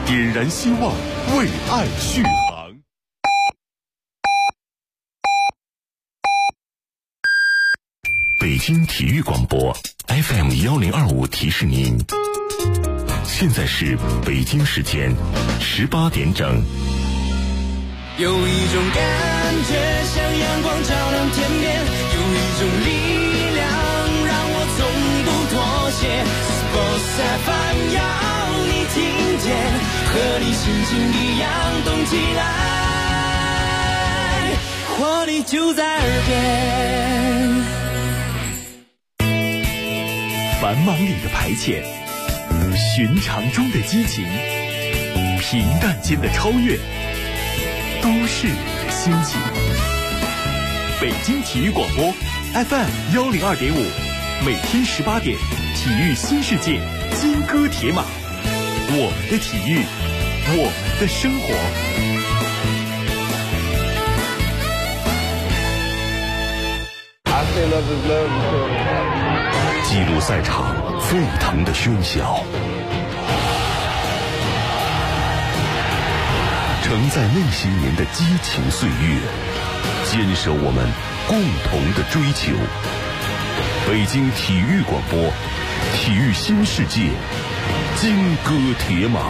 点燃希望，为爱续航。北京体育广播 FM 1025提示您，现在是北京时间18点整。 有一种感觉像阳光照亮天边，有一种力量让我从不妥协。Sports FM 要你听见，和你心情一样动起来，活力就在耳边。 繁忙里的排遣，寻常中的激情，平淡间的超越，都是你的心情。北京体育广播 FM 102.5，每天18点，体育新世界，金戈铁马，我们的体育，我们的生活。 记录赛场沸腾的喧嚣，承载那些年的激情岁月，坚守我们共同的追求。北京体育广播，体育新世界，金戈铁马。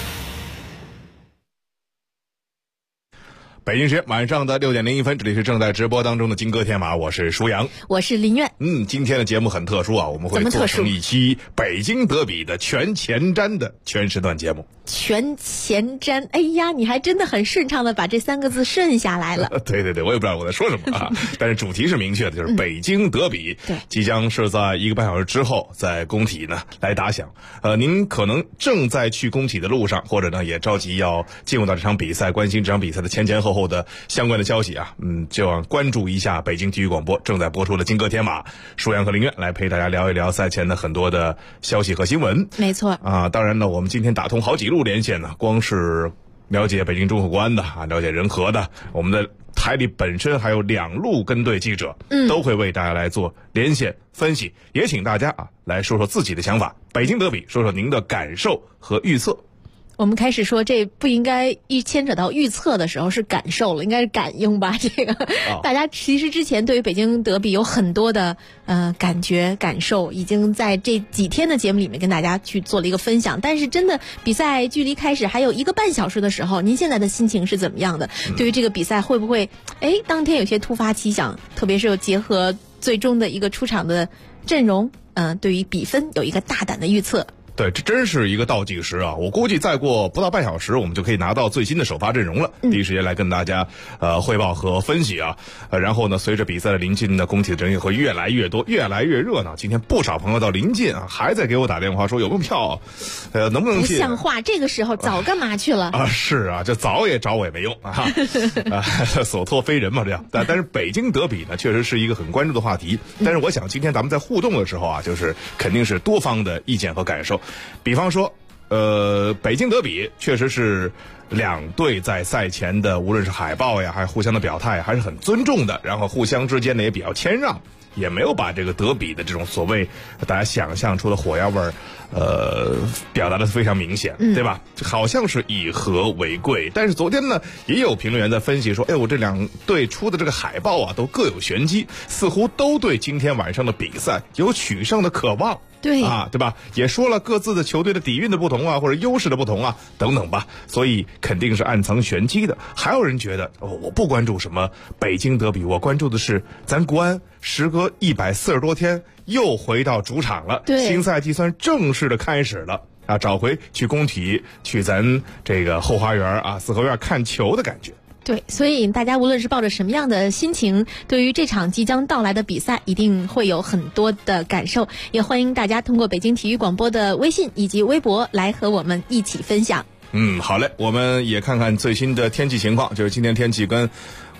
北京时间晚上的6点01分，这里是正在直播当中的金戈铁马，我是舒阳， 我是林苑。 今天的节目很特殊啊，我们会做成一期北京德比的全前瞻的全时段节目。 全前瞻，哎呀，你还真的很顺畅的把这3个字顺下来了。 对，我也不知道我在说什么啊，但是主题是明确的，就是北京德比， 对， 即将是在1个半小时之后在工体呢来打响。您可能正在去工体的路上，或者呢也着急要进入到这场比赛，关心这场比赛的前后的相关的消息啊，就要关注一下北京体育广播正在播出的金戈铁马，舒阳和林苑来陪大家聊一聊赛前的很多的消息和新闻。 没错啊，当然呢，我们今天打通好几路连线呢，光是了解北京中后国安的啊，了解人和的，我们的台里本身还有2路跟队记者，都会为大家来做连线分析，也请大家啊来说说自己的想法。北京德比，说说您的感受和预测。 我们开始说，这不应该一牵扯到预测的时候是感受了，应该是感应吧。这个大家其实之前对于北京德比有很多的感觉感受，已经在这几天的节目里面跟大家去做了一个分享。但是真的比赛距离开始还有1个半小时的时候，您现在的心情是怎么样的？对于这个比赛会不会当天有些突发奇想，特别是又结合最终的一个出场的阵容，对于比分有一个大胆的预测。 对，这真是一个倒计时啊！我估计再过不到半小时，我们就可以拿到最新的首发阵容了。第一时间来跟大家汇报和分析啊。然后呢，随着比赛的临近呢，工体的人也会越来越多，越来越热闹。今天不少朋友到临近啊，还在给我打电话说有没有票，能不能进？ 不像话，这个时候早干嘛去了啊？是啊，这早也找我也没用啊，所托非人嘛这样。但是北京德比呢，确实是一个很关注的话题。但是我想今天咱们在互动的时候啊，就是肯定是多方的意见和感受。比方说，北京德比确实是2队在赛前的无论是海报呀，还是互相的表态，还是很尊重的，然后互相之间呢也比较谦让，也没有把这个德比的这种所谓大家想象出的火药味儿，表达的非常明显，对吧？好像是以和为贵。但是昨天呢，也有评论员在分析说，我这2队出的这个海报啊，都各有玄机，似乎都对今天晚上的比赛有取胜的渴望。 对啊，对吧？也说了各自的球队的底蕴的不同啊，或者优势的不同啊，等等吧。所以肯定是暗藏玄机的。还有人觉得，我不关注什么北京德比，我关注的是咱国安时隔140多天又回到主场了，新赛季算正式的开始了啊，找回去工体去咱这个后花园啊四合院看球的感觉。 对，所以大家无论是抱着什么样的心情，对于这场即将到来的比赛一定会有很多的感受，也欢迎大家通过北京体育广播的微信以及微博来和我们一起分享。 好嘞，我们也看看最新的天气情况，就是今天天气跟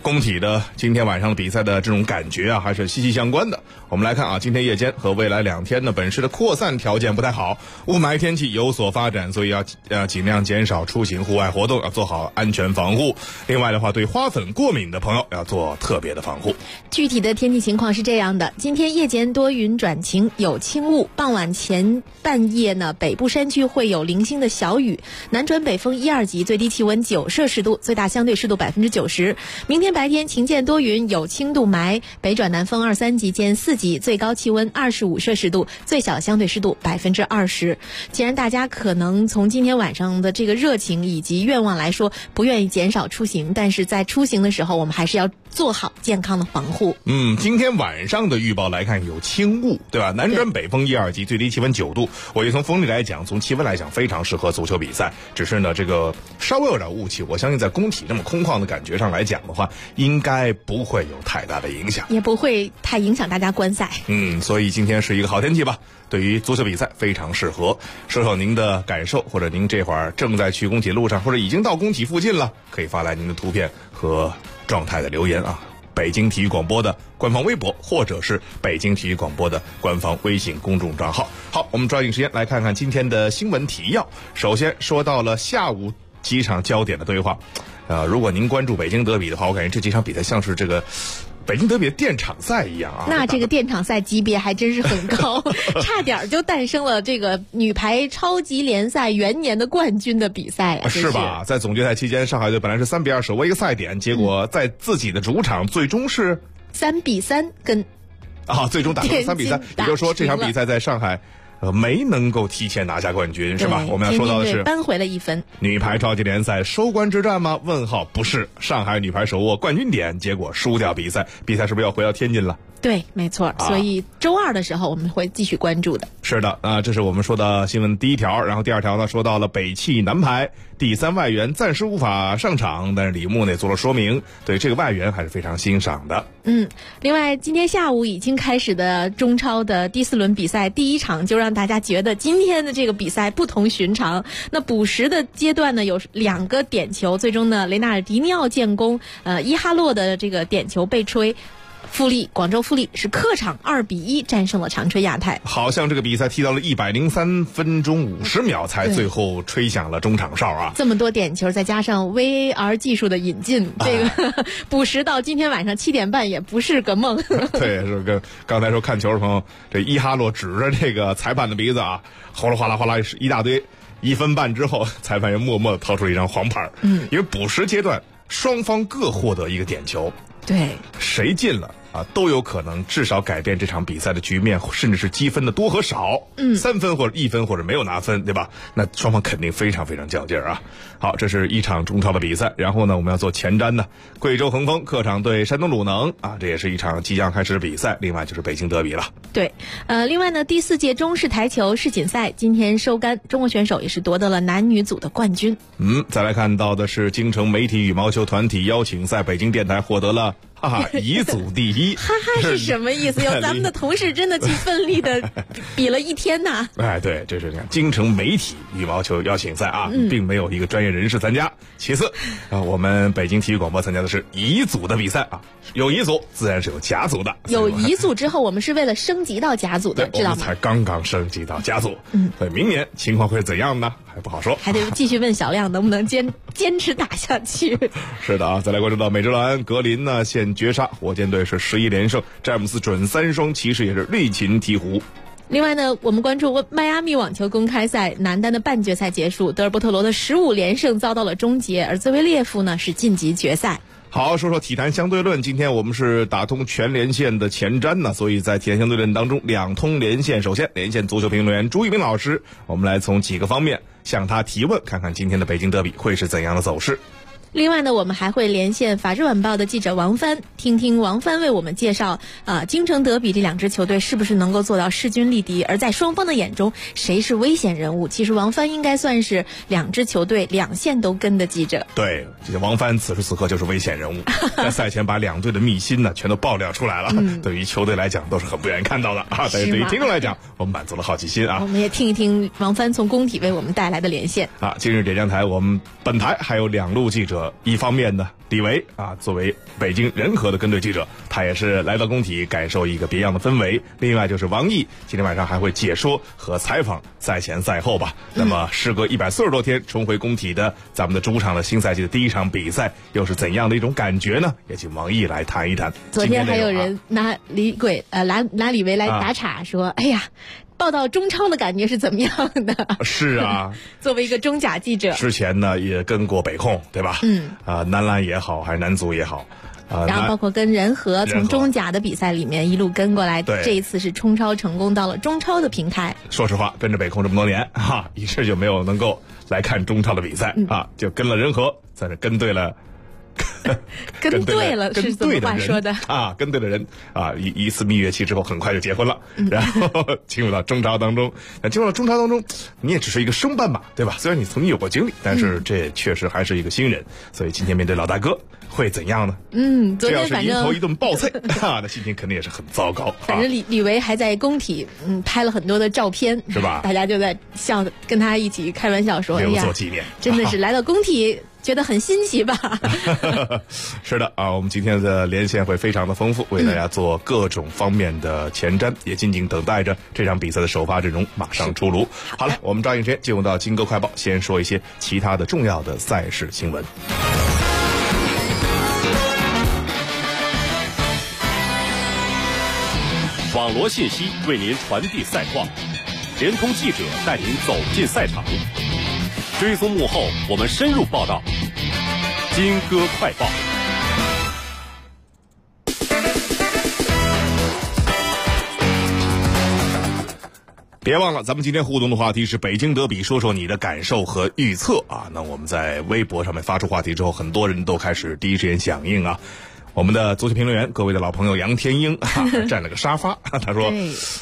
工体的今天晚上的比赛的这种感觉啊，还是息息相关的。我们来看啊，今天夜间和未来2天呢，本市的扩散条件不太好，雾霾天气有所发展，所以要尽量减少出行户外活动，要做好安全防护。另外的话，对花粉过敏的朋友要做特别的防护。 具体的天气情况是这样的：今天夜间多云转晴，有轻雾，傍晚前半夜呢，北部山区会有零星的小雨，南转北风1、2级，最低气温9摄氏度，最大相对湿度90%。明天白天晴间多云，有轻度霾，北转南风2、3级见4级，最高气温25摄氏度，最小相对湿度20%。既然大家可能从今天晚上的这个热情以及愿望来说，不愿意减少出行，但是在出行的时候，我们还是要做好健康的防护。 今天晚上的预报来看有轻雾，对吧？南转北风1、2级，最低气温9度。我觉得从风力来讲，从气温来讲，非常适合足球比赛。只是呢，这个稍微有点雾气，我相信在工体这么空旷的感觉上来讲的话，应该不会有太大的影响， 也不会太影响大家观赛。 所以今天是一个好天气吧，对于足球比赛非常适合。说说您的感受，或者您这会儿正在去工体路上，或者已经到工体附近了，可以发来您的图片和状态的留言啊。北京体育广播的官方微博，或者是北京体育广播的官方微信公众账号。好，我们抓紧时间来看看今天的新闻提要。首先说到了下午几场焦点的对话，如果您关注北京德比的话，我感觉这几场比赛像是这个北京德比的电场赛一样啊。 那这个电场赛级别还真是很高，差点就诞生了这个女排超级联赛元年的冠军的比赛啊， 是吧？在总决赛期间，上海队本来是3-2手握一个赛点，结果在自己的主场最终是 3-3跟最终打成3-3，也就是说这场比赛在上海没能够提前拿下冠军，是吧？我们要说到的是扳回了1分。 女排超级联赛收官之战吗？问号，不是。上海女排手握冠军点，结果输掉比赛。比赛是不是要回到天津了？ 对，没错。所以周2的时候我们会继续关注的。 是的，这是我们说的新闻第一条。然后第二条呢，说到了北汽男排第3外援暂时无法上场，但是李牧呢做了说明，对这个外援还是非常欣赏的。 另外今天下午已经开始的中超的第4轮比赛，第1场就让大家觉得今天的这个比赛不同寻常。那补时的阶段呢，有2个点球，最终呢雷纳尔迪尼奥建功，伊哈洛的这个点球被吹。广州富力是客场2-1战胜了长春亚泰。 好像这个比赛踢到了103分钟50秒才最后吹响了中场哨啊！ 这么多点球，再加上 VAR 技术的引进，这个补时到今天晚上7点半也不是个梦。 对，是跟刚才说看球的朋友，这伊哈洛指着这个裁判的鼻子啊，哗啦哗啦哗啦一大堆。1分半之后，裁判又默默地掏出一张黄牌。因为补时阶段双方各获得一个点球， 对， 谁进了都有可能至少改变这场比赛的局面，甚至是积分的多和少，3分或者1分或者没有拿分，对吧？那双方肯定非常非常较劲儿啊。好，这是一场中超的比赛，然后呢，我们要做前瞻呢。贵州恒丰客场对山东鲁能这也是一场即将开始的比赛。另外就是北京德比了。 对，另外呢，第4届中式台球世锦赛今天收杆，中国选手也是夺得了男女组的冠军。 再来看到的是京城媒体羽毛球团体邀请赛，北京电台获得了乙组第一。 哈哈是什么意思？有咱们的同事真的去奋力的比了1天呐。 对，这是京城媒体羽毛球邀请赛啊，并没有一个专业人士参加。其次我们北京体育广播参加的是乙组的比赛啊，有乙组自然是有甲组的。 有乙组之后，我们是为了升级到甲组的，知道吗？ 我们才刚刚升级到甲组。所以明年情况会是怎样呢？还不好说， 还得继续问小亮能不能坚持打下去。 是的再来关注到美职篮，格林呢现绝杀火箭队是11连胜，詹姆斯准3双，骑士也是力擒鹈鹕。 另外呢，我们关注迈阿密网球公开赛男单的半决赛结束，德尔波特罗的15连胜遭到了终结，而兹维列夫呢是晋级决赛。 好，说说体坛相对论，今天我们是打通全连线的前瞻呢，所以在体坛相对论当中2通连线。首先连线足球评论员朱一鸣老师，我们来从几个方面向他提问，看看今天的北京德比会是怎样的走势。 另外呢，我们还会连线法制晚报的记者王帆，听听王帆为我们介绍京城德比这2支球队是不是能够做到势均力敌，而在双方的眼中谁是危险人物。其实王帆应该算是2支球队2线都跟的记者。对， 这王帆此时此刻就是危险人物，在赛前把2队的秘辛呢全都爆料出来了，对于球队来讲都是很不愿意看到的但是对于听众来讲，我们满足了好奇心啊。 我们也听一听王帆从工体为我们带来的连线今日点将台，我们本台还有2路记者，一方面呢李维啊，作为北京人和的跟队记者，他也是来到工体感受一个别样的氛围。另外就是王毅今天晚上还会解说和采访赛前赛后吧。那么时隔140多天重回工体的咱们的主场的新赛季的第一场比赛，又是怎样的一种感觉呢？也请王毅来谈一谈。 昨天还有人拿李维来打岔说，哎呀，报道中超的感觉是怎么样的？是啊， 作为一个中甲记者， 之前呢也跟过北控，对吧？男篮也好，还是男足也好， 然后包括跟人和从中甲的比赛里面一路跟过来，这一次是冲超成功到了中超的平台。 说实话，跟着北控这么多年一直就没有能够来看中超的比赛就跟了人和，在这跟对了。 跟对了是怎么话说的啊？跟对了人啊！一次蜜月期之后，很快就结婚了，然后进入到中超当中。那进入到中超当中，你也只是一个生班马，对吧？虽然你曾经有过经历，但是这也确实还是一个新人。所以今天面对老大哥会怎样呢？ 昨天反正这要是迎头一顿暴菜那心情肯定也是很糟糕。 反正李维还在工体拍了很多的照片， 是吧？ 大家就在笑，跟他一起开玩笑说：“ 留作纪念。” 真的是来到工体。觉得很新奇吧？ 是的啊，我们今天的连线会非常的丰富，为大家做各种方面的前瞻，也静静等待着这场比赛的首发阵容马上出炉。好了，我们抓紧时间进入到金歌快报，先说一些其他的重要的赛事新闻。 网罗信息为您传递赛况，联通记者带您走进赛场。追踪幕后，我们深入报道。金歌快报。 别忘了，咱们今天互动的话题是北京德比，说说你的感受和预测啊。那我们在微博上面发出话题之后，很多人都开始第一时间响应啊。我们的足球评论员，各位的老朋友杨天英占了个沙发，他说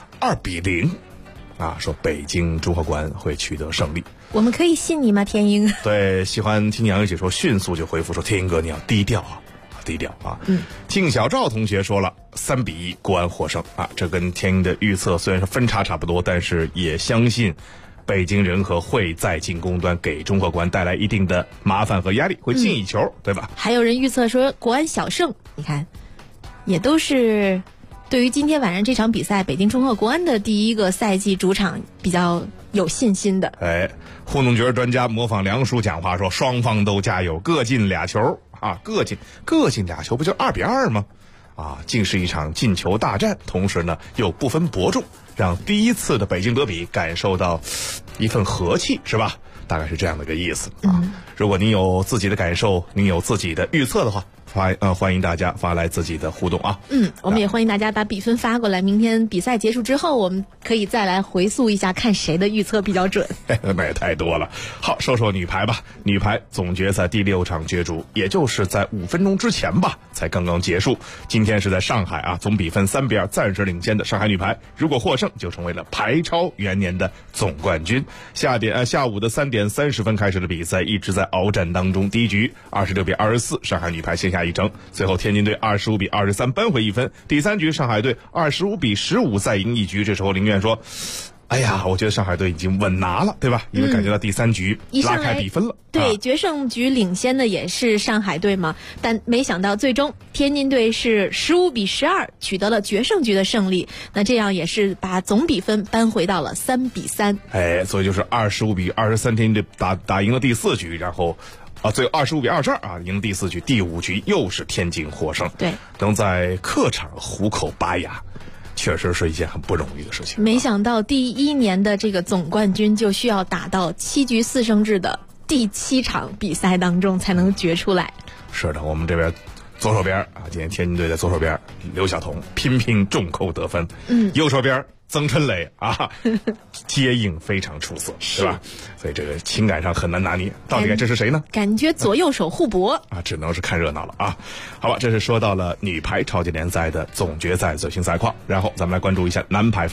2-0说北京中赫国安会取得胜利。 我们可以信你吗，天英？ 对，喜欢听杨姐说，迅速就回复说：“天英哥，你要低调啊，低调啊。”靳小赵同学说了3-1国安获胜啊，这跟天英的预测虽然是分差差不多，但是也相信北京人和会在进攻端给中赫国安带来一定的麻烦和压力，会进一球，对吧？ 还有人预测说国安小胜，你看，也都是对于今天晚上这场比赛，北京中赫国安的第一个赛季主场比较有信心的。 糊弄角专家模仿梁叔讲话说，双方都加油，各进2球啊，各进2球，不就2-2吗？竟是一场进球大战，同时呢又不分伯仲，让第一次的北京德比感受到一份和气，是吧？大概是这样的一个意思啊。如果您有自己的感受，您有自己的预测的话，欢迎大家发来自己的互动啊。 我们也欢迎大家把比分发过来，明天比赛结束之后，我们可以再来回溯一下，看谁的预测比较准。 那也太多了。好，说说女排吧。女排总决赛第6场角逐，也就是在5分钟之前吧，才刚刚结束。今天是在上海啊，总比分3-2暂时领先的上海女排，如果获胜，就成为了排超元年的总冠军。下午的3点30分开始的比赛一直在鏖战当中，第一局26-24，上海女排先下一城，随后天津队25-23扳回1分。第3局上海队25-15再赢1局，这时候林苑说：“哎呀，我觉得上海队已经稳拿了，对吧？因为感觉到第3局拉开比分了。 对，决胜局领先的也是上海队嘛，但没想到最终天津队是15-12取得了决胜局的胜利，那这样也是把总比分扳回到了3-3。 所以就是25-23，天津队打赢了第4局，然后。最后25-22赢第4局，第5局又是天津获胜。 对， 能在客场虎口拔牙，确实是一件很不容易的事情。 没想到第1年的这个总冠军就需要打到7局4胜制的第7场比赛当中才能决出来。 是的，我们这边左手边今天天津队的左手边刘晓彤频重扣得分，右手边曾春蕾接应非常出色，是吧？所以这个情感上很难拿捏，到底该支持谁呢？ 感觉左右手互搏只能是看热闹了啊！好吧，这是说到了女排超级联赛的总决赛最新赛况，然后咱们来关注一下男排方面。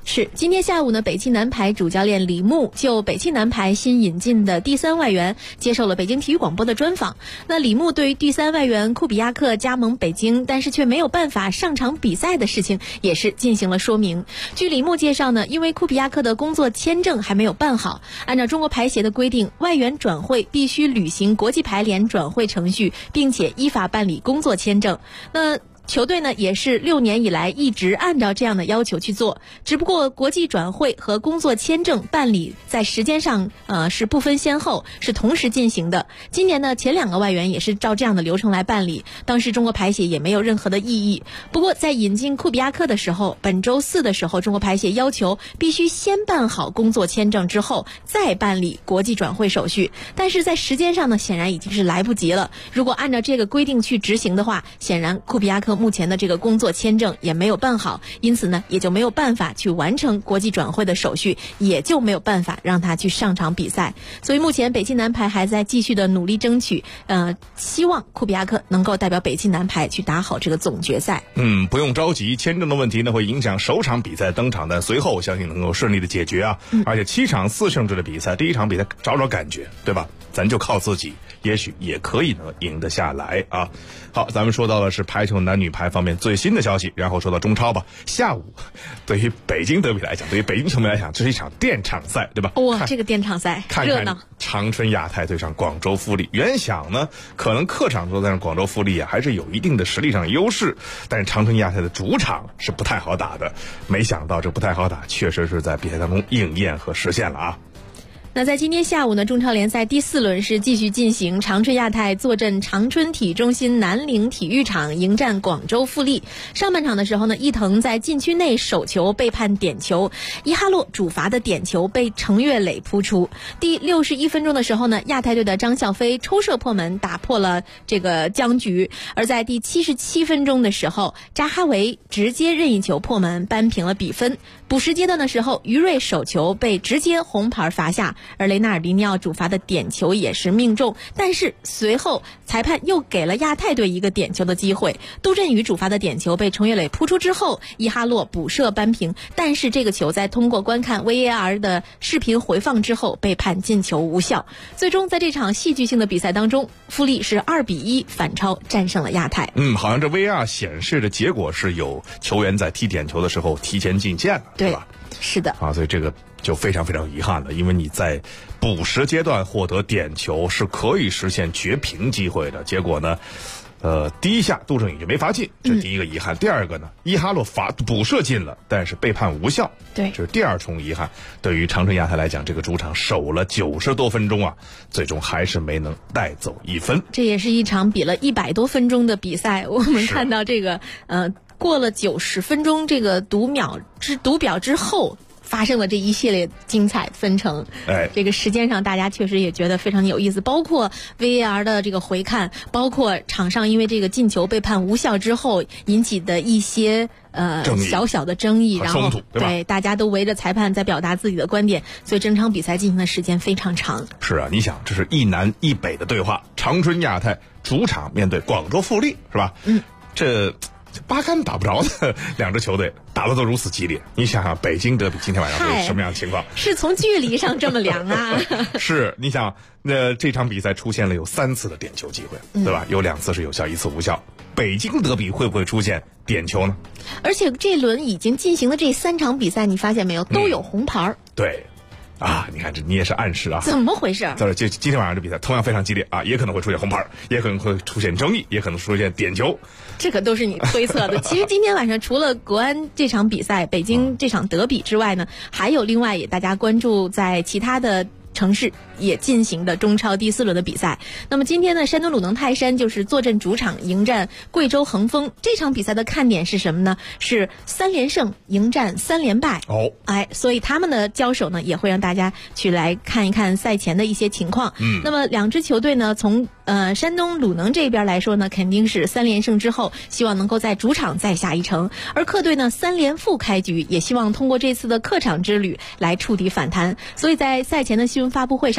是，今天下午呢，北汽男排主教练李牧就北汽男排新引进的第3外援接受了北京体育广播的专访。那李牧对于第3外援库比亚克加盟北京，但是却没有办法上场比赛的事情，也是进行了说明。据李牧介绍呢，因为库比亚克的工作签证还没有办好，按照中国排协的规定，外援转会必须履行国际排联转会程序，并且依法办理工作签证。那球队呢也是6年以来一直按照这样的要求去做，只不过国际转会和工作签证办理在时间上是不分先后，是同时进行的。今年呢前2个外援也是照这样的流程来办理，当时中国排协也没有任何的异议。不过在引进库比亚克的时候，本周4的时候，中国排协要求必须先办好工作签证之后再办理国际转会手续，但是在时间上呢显然已经是来不及了。如果按照这个规定去执行的话，显然库比亚克目前的这个工作签证也没有办好，因此呢也就没有办法去完成国际转会的手续，也就没有办法让他去上场比赛。所以目前北汽男排还在继续的努力争取，希望库比亚克能够代表北汽男排去打好这个总决赛。 不用着急，签证的问题呢会影响首场比赛登场的，随后相信能够顺利的解决啊。而且7场4胜制的比赛，第一场比赛找找感觉，对吧？咱就靠自己，也许也可以呢赢得下来啊。好，咱们说到的是排球男女排方面最新的消息，然后说到中超吧。下午对于北京德比来讲，对于北京球迷来讲，这是一场电场赛，对吧？ 哇，这个电场赛热闹。 长春亚泰对上广州富力，原想呢可能客场作战广州富力还是有一定的实力上的优势，但是长春亚泰的主场是不太好打的，没想到这不太好打确实是在比赛当中应验和实现了啊。 那在今天下午呢，中超联赛第4轮是继续进行，长春亚泰坐镇长春体育中心南陵体育场迎战广州富力。上半场的时候呢，伊藤在禁区内手球被判点球，伊哈洛主罚的点球被程岳磊扑出。第61分钟的时候呢，亚泰队的张孝飞抽射破门，打破了这个僵局。而在第77分钟的时候，扎哈维直接任意球破门，扳平了比分。补时阶段的时候，于瑞手球被直接红牌罚下，而雷纳尔迪尼奥主罚的点球也是命中，但是随后裁判又给了亚太队一个点球的机会。杜振宇主罚的点球被程岳磊扑出之后，伊哈洛补射扳平，但是这个球在通过观看 VAR 的视频回放之后被判进球无效。最终在这场戏剧性的比赛当中，富力是2-1反超战胜了亚太。 好像这 VAR 显示的结果是有球员在踢点球的时候提前进线了，对吧？ 是的啊，所以这个就非常非常遗憾了，因为你在补时阶段获得点球是可以实现绝平机会的，结果呢第一下杜振宇就没罚进，这是第一个遗憾。第二个呢，伊哈洛补射进了，但是被判无效， 对， 这是第2重遗憾。对于长春亚泰来讲，这个主场守了90多分钟啊，最终还是没能带走1分。 这也是一场比了100多分钟的比赛，我们看到这个过了90分钟这个读表之后发生了这一系列精彩纷呈。这个时间上大家确实也觉得非常有意思，包括 VAR 的这个回看，包括场上因为这个进球被判无效之后引起的一些小小的争议，然后对大家都围着裁判在表达自己的观点，所以整场比赛进行的时间非常长。 是啊，你想这是一南一北的对话，长春亚泰主场面对广州富力，是吧？这八竿打不着的2支球队打得都如此激烈，你想想北京德比今天晚上是什么样的情况？ 是从距离上这么凉啊？ 是，你想这场比赛出现了有3次的点球机会，对吧？有2次是有效，1次无效。北京德比会不会出现点球呢？ 而且这轮已经进行的这3场比赛，你发现没有，都有红牌。 对。你看这你也是暗示啊？ 怎么回事？ 今天晚上这比赛同样非常激烈啊，也可能会出现红牌，也可能会出现争议，也可能出现点球。 这可都是你推测的。其实今天晚上除了国安这场比赛、北京这场德比之外呢，还有另外也大家关注在其他的城市也进行的中超第4轮的比赛。那么今天呢，山东鲁能泰山就是坐镇主场迎战贵州恒丰。这场比赛的看点是什么呢？是3连胜迎战3连败。所以他们的交手呢，也会让大家去来看一看赛前的一些情况。那么2支球队呢，从山东鲁能这边来说呢，肯定是3连胜之后希望能够在主场再下一城，而客队呢3连负开局，也希望通过这次的客场之旅来触底反弹。所以在赛前的新闻发布会上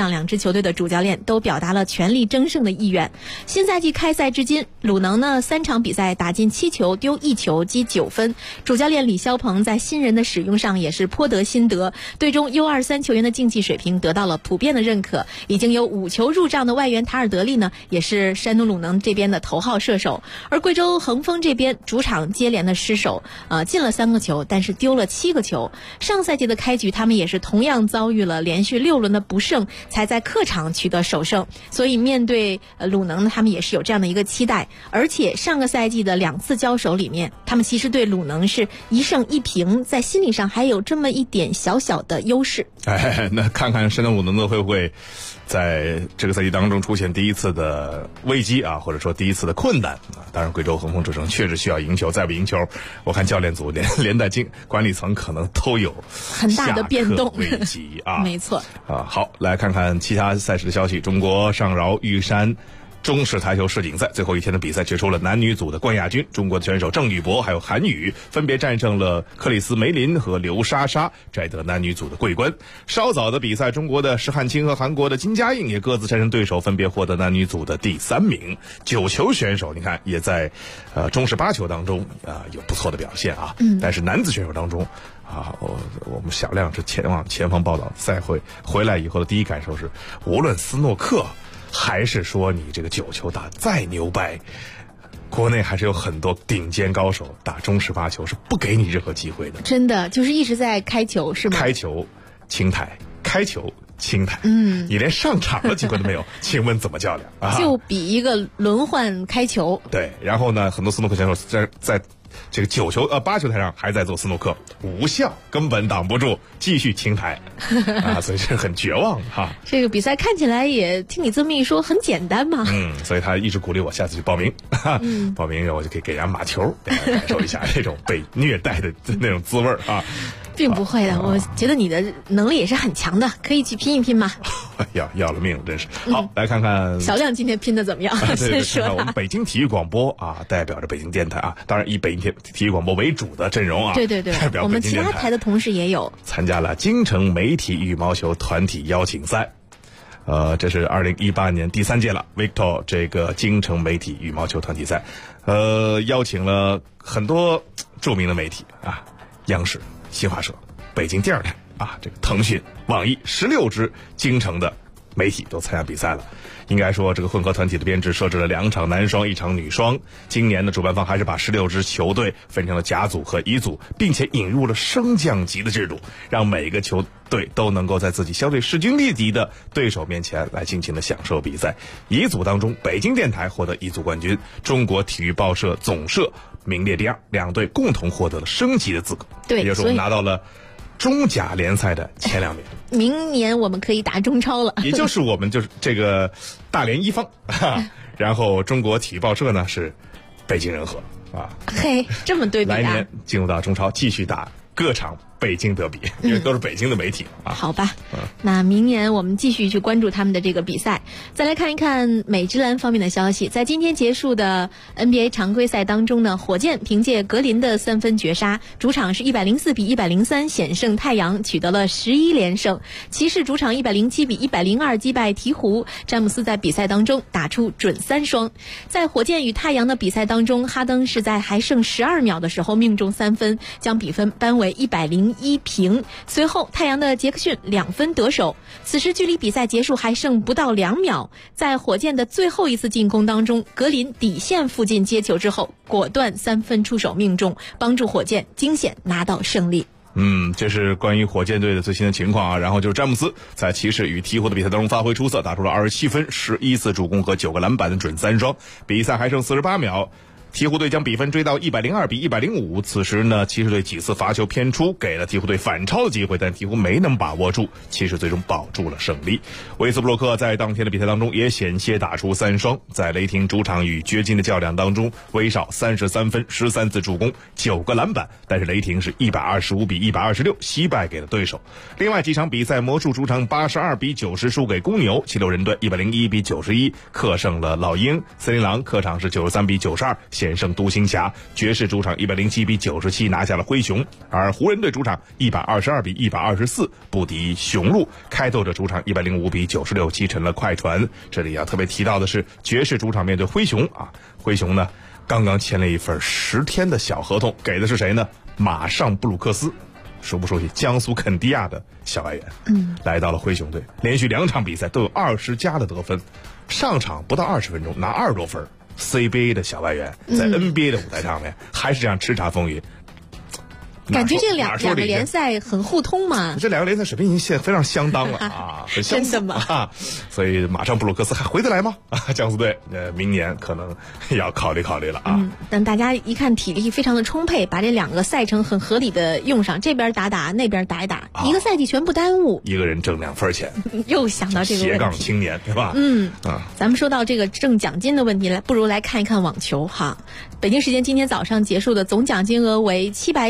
让两支球队的主教练都表达了全力争胜的意愿。新赛季开赛至今，鲁能呢3场比赛打进7球，丢1球，积9分。主教练李霄鹏在新人的使用上也是颇得心得，队中 U23 球员的竞技水平得到了普遍的认可。已经有5球入账的外援塔尔德利呢，也是山东鲁能这边的头号射手。而贵州恒丰这边主场接连的失手，进了3个球，但是丢了7个球。上赛季的开局，他们也是同样遭遇了连续6轮的不胜，才在客场取得首胜。所以面对鲁能呢，他们也是有这样的一个期待。而且上个赛季的2次交手里面，他们其实对鲁能是1胜1平，在心理上还有这么一点小小的优势。 那看看山东鲁能会不会在这个赛季当中出现第一次的危机啊，或者说第一次的困难啊。当然，贵州恒丰主城确实需要赢球，再不赢球，我看教练组连带管理层可能都有很大的变动危机啊。 没错啊。好，来看看其他赛事的消息。中国上饶玉山中式台球世锦赛最后一天的比赛决出了男女组的冠亚军，中国的选手郑宇博还有韩宇分别战胜了克里斯梅林和刘莎莎，摘得男女组的桂冠。稍早的比赛，中国的石汉清和韩国的金佳映也各自战胜对手，分别获得男女组的第3名。9球选手你看也在中式8球当中有不错的表现啊。但是男子选手当中我们小亮是前方报道赛会回来以后的第一感受是，无论斯诺克还是说你这个9球打再牛掰，国内还是有很多顶尖高手打中式8球是不给你任何机会的。 真的就是一直在开球是吗？ 开球清台，开球清台，你连上场的机会都没有，请问怎么较量啊？ 就比一个轮换开球。 对，然后呢，很多斯诺克选手在这个8球台上还在做斯诺克，无效，根本挡不住，继续清台所以是很绝望哈。 这个比赛看起来也听你这么一说很简单嘛。 所以他一直鼓励我下次去报名，报名我就可以给人家马球，给人家感受一下这种被虐待的那种滋味啊。 并不会的，我觉得你的能力也是很强的，可以去拼一拼嘛。 要了命，真是。好，来看看小亮今天拼的怎么样？ 对，看看我们北京体育广播代表着北京电台当然以北京体育广播为主的阵容对， 代表我们其他台的同事也有参加了京城媒体羽毛球团体邀请赛。这是2018年第3届了 Victor 这个京城媒体羽毛球团体赛，邀请了很多著名的媒体央视、新华社、北京电视台这个腾讯、网易16支京城的媒体都参加比赛了。应该说这个混合团体的编制设置了2场男双1场女双。今年的主办方还是把16支球队分成了甲组和乙组，并且引入了升降级的制度，让每个球队都能够在自己相对势均力敌的对手面前来尽情的享受比赛。乙组当中，北京电台获得乙组冠军，中国体育报社总社名列第2，两队共同获得了升级的资格。 对， 也就是我们拿到了中甲联赛的前2名。 明年我们可以打中超了， 也就是我们就是这个大连一方然后中国体育报社呢是北京人和嘿，这么对比来年进入到中超继续打各场北京德比，因为都是北京的媒体好吧，那明年我们继续去关注他们的这个比赛。再来看一看美职篮方面的消息，在今天结束的 NBA 常规赛当中呢，火箭凭借格林的3分绝杀，主场是104比103险胜太阳，取得了11连胜。骑士主场107比102击败鹈鹕，詹姆斯在比赛当中打出准3双。在火箭与太阳的比赛当中，哈登是在还剩12秒的时候命中3分，将比分扳为101平。随后太阳的杰克逊2分得手，此时距离比赛结束还剩不到2秒。在火箭的最后一次进攻当中，格林底线附近接球之后果断3分出手命中，帮助火箭惊险拿到胜利。 这是关于火箭队的最新的情况然后就是詹姆斯在骑士与鹈鹕的比赛当中发挥出色，打出了27分、11次助攻和9个篮板的准3双。比赛还剩48秒，鹈鹕队将比分追到102比105。此时呢，骑士队几次罚球偏出，给了鹈鹕队反超的机会，但鹈鹕没能把握住，骑士最终保住了胜利。维斯布鲁克在当天的比赛当中也险些打出3双，在雷霆主场与掘金的较量当中，威少33分、13次助攻、9个篮板，但是雷霆是125比126惜败给了对手。另外几场比赛，魔术主场82比90输给公牛，76人队101比91克胜了老鹰，森林狼客场是93比92险险胜独行侠，爵士主场107-97拿下了灰熊，而湖人队主场122-124不敌雄鹿，开拓者主场105-96击沉了快船。这里特别提到的是，爵士主场面对灰熊灰熊呢刚刚签了一份10天的小合同，给的是谁呢？马尚布鲁克斯，熟不熟悉？江苏肯迪亚的小外援，来到了灰熊队，连续2场比赛都有20加的得分，上场不到20分钟拿20多分。CBA 的小外援在 NBA 的舞台上面还是这样叱咤风云。 感觉这两个联赛很互通嘛， 这两个联赛水平已经现在非常相当了很相似真的吗？ 所以马上布鲁克斯还回得来吗？江苏队明年可能要考虑考虑了但大家一看体力非常的充沛，把这2个赛程很合理的用上，这边打那边打一打，一个赛季全不耽误， 一个人挣2份钱。 又想到这个问题， 斜杠青年对吧？ 咱们说到这个挣奖金的问题，不如来看一看网球哈。北京时间今天早上结束的总奖金额为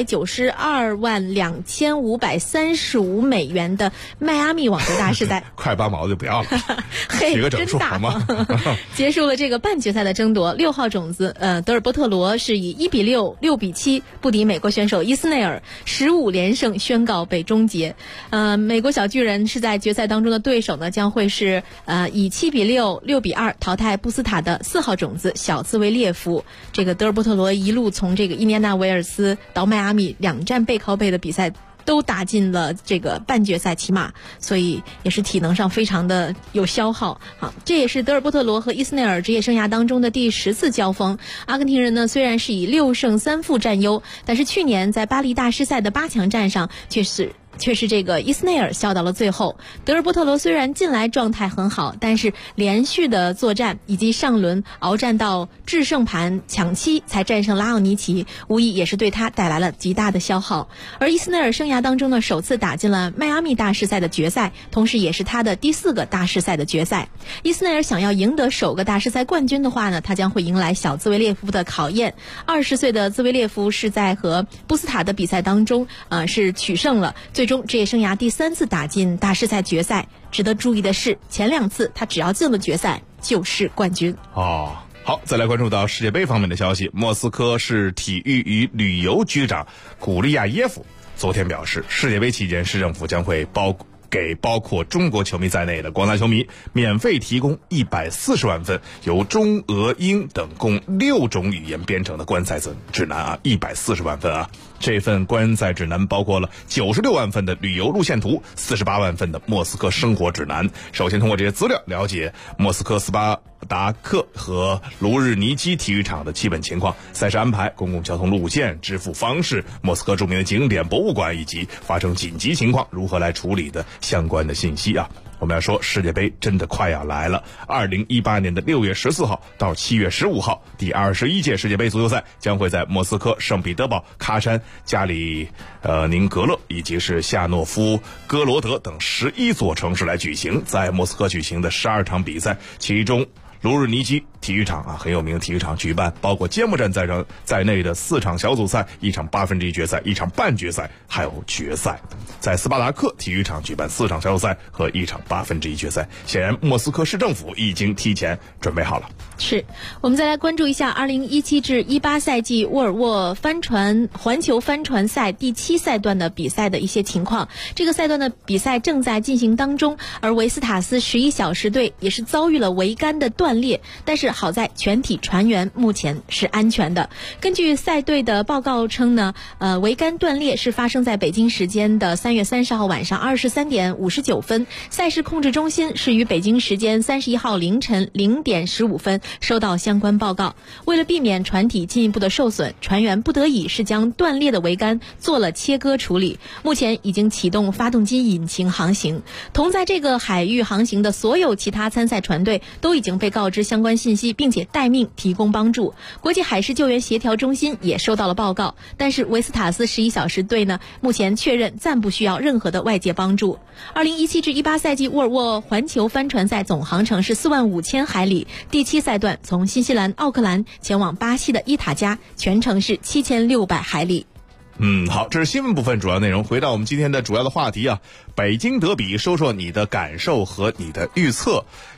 7922535美元的迈阿密网球大师赛， 快8毛就不要了，起个整数好吗？ 结束了这个半决赛的争夺，6号种子德尔波特罗是以1-6、6-7不敌美国选手伊斯内尔，15连胜宣告被终结。美国小巨人是在决赛当中的对手呢，将会是以7-6、6-2淘汰布斯塔的4号种子小兹维列夫。这个德尔波特罗一路从这个印第安纳维尔斯到迈阿密2战背靠背的比赛都打进了这个半决赛起码，所以也是体能上非常的有消耗。这也是德尔波特罗和伊斯内尔职业生涯当中的第10次交锋。阿根廷人呢虽然是以6胜3负占优，但是去年在巴黎大师赛的8强战上却是这个伊斯内尔笑到了最后。德尔波特罗虽然近来状态很好，但是连续的作战以及上轮鏖战到制胜盘抢七才战胜拉奥尼奇，无疑也是对他带来了极大的消耗。而伊斯内尔生涯当中呢，首次打进了迈阿密大师赛的决赛，同时也是他的第4个大师赛的决赛。伊斯内尔想要赢得首个大师赛冠军的话呢，他将会迎来小兹维列夫的考验。20岁的兹维列夫是在和布斯塔的比赛当中是取胜了，最终职业生涯第3次打进大师赛决赛。值得注意的是，前2次他只要进了决赛就是冠军。 好，再来关注到世界杯方面的消息。莫斯科市体育与旅游局长古利亚耶夫昨天表示，世界杯期间市政府将会给包括中国球迷在内的广大球迷免费提供140万份由中俄英等共6种语言编成的观赛指南140万份这份观赛指南包括了96万份的旅游路线图，48万份的莫斯科生活指南。首先通过这些资料了解莫斯科斯巴达克和卢日尼基体育场的基本情况、赛事安排、公共交通路线、支付方式、莫斯科著名的景点、博物馆以及发生紧急情况如何来处理的相关的信息我们要说，世界杯真的快要来了。2018年的6月14号到7月15号，第21届世界杯足球赛将会在莫斯科、圣彼得堡、喀山、加里宁格勒以及是夏诺夫哥罗德等11座城市来举行。在莫斯科举行的12场比赛，其中卢日尼基体育场很有名的体育场举办包括揭幕战在内的4场小组赛、1场1/8决赛、1场半决赛，还有决赛。在斯巴达克体育场举办4场小组赛和1场1/8决赛。显然莫斯科市政府已经提前准备好了。 是，我们再来关注一下2017至18赛季沃尔沃环球帆船赛第7赛段的比赛的一些情况。这个赛段的比赛正在进行当中，而维斯塔斯11小时队也是遭遇了桅杆的断裂，但是好在全体船员目前是安全的。根据赛队的报告称呢，桅杆断裂是发生在北京时间的3月30号晚上23点59分，赛事控制中心是于北京时间31号凌晨0点15分收到相关报告。为了避免船体进一步的受损，船员不得已是将断裂的桅杆做了切割处理，目前已经启动发动机引擎航行。同在这个海域航行的所有其他参赛船队都已经被告知相关信息，并且待命提供帮助。国际海事救援协调中心也收到了报告，但是维斯塔斯11小时队呢，目前确认暂不需要任何的外界帮助。2017至18赛季沃尔沃环球帆船赛总航程是45000海里，第7赛段从新西兰奥克兰前往巴西的伊塔加，全程是7600海里。 好，这是新闻部分主要内容。回到我们今天的主要的话题北京德比，说说你的感受和你的预测。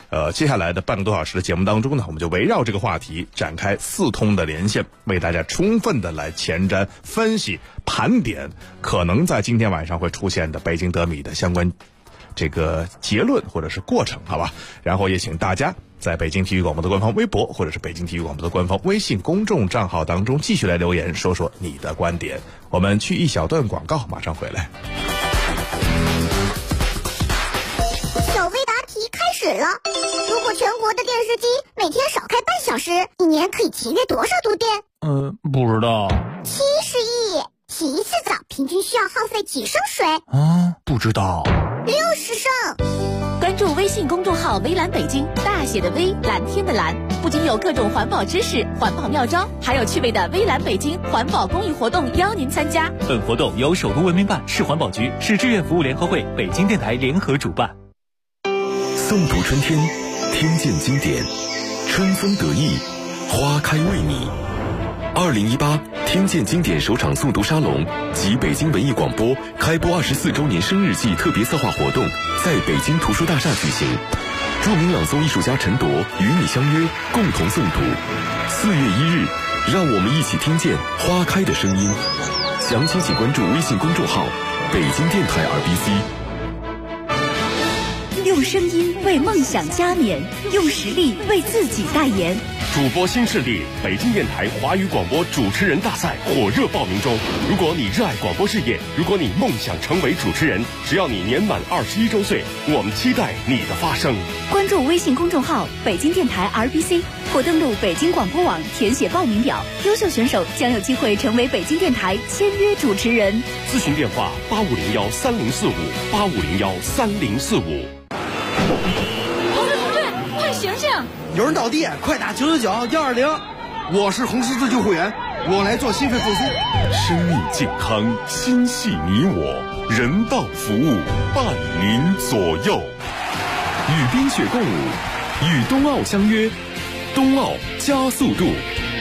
接下来的半个多小时的节目当中呢，我们就围绕这个话题展开4通的连线，为大家充分的来前瞻、分析、盘点可能在今天晚上会出现的北京德米的相关这个结论或者是过程，好吧？然后也请大家在北京体育广播的官方微博或者是北京体育广播的官方微信公众账号当中继续来留言，说说你的观点。我们去一小段广告，马上回来。 小微答题开始了。如果全国的电视机每天少开半小时，一年可以节约多少度电？ 不知道。 70亿。洗一次澡平均需要耗费几升水？ 不知道。 60升。 关注微信公众号微蓝北京，大写的微，蓝天的蓝，不仅有各种环保知识、环保妙招，还有趣味的微蓝北京环保公益活动邀您参加。 本活动由首都文明办、市环保局、市志愿服务联合会、北京电台联合主办。 诵读春天，听见经典，春风得意，花开为你。2018听见经典首场诵读沙龙及北京文艺广播开播24周年生日季特别策划活动在北京图书大厦举行。著名朗诵艺术家陈铎与你相约，共同诵读。4月1日，让我们一起听见花开的声音。详情请关注微信公众号北京电台 RBC。 用声音为梦想加冕，用实力为自己代言。 主播新势力北京电台华语广播主持人大赛火热报名中。如果你热爱广播事业，如果你梦想成为主持人，只要你年满21周岁，我们期待你的发声。 关注微信公众号北京电台 RBC 或登录北京广播网填写报名表，优秀选手将有机会成为北京电台签约主持人。 咨询电话8501304585013045。 快醒醒！ 有人倒地，快打999-120。我是红十字救护员，我来做心肺复苏。 生命健康，心系你我，人道服务伴您左右。与冰雪共舞，与冬奥相约，冬奥加速度。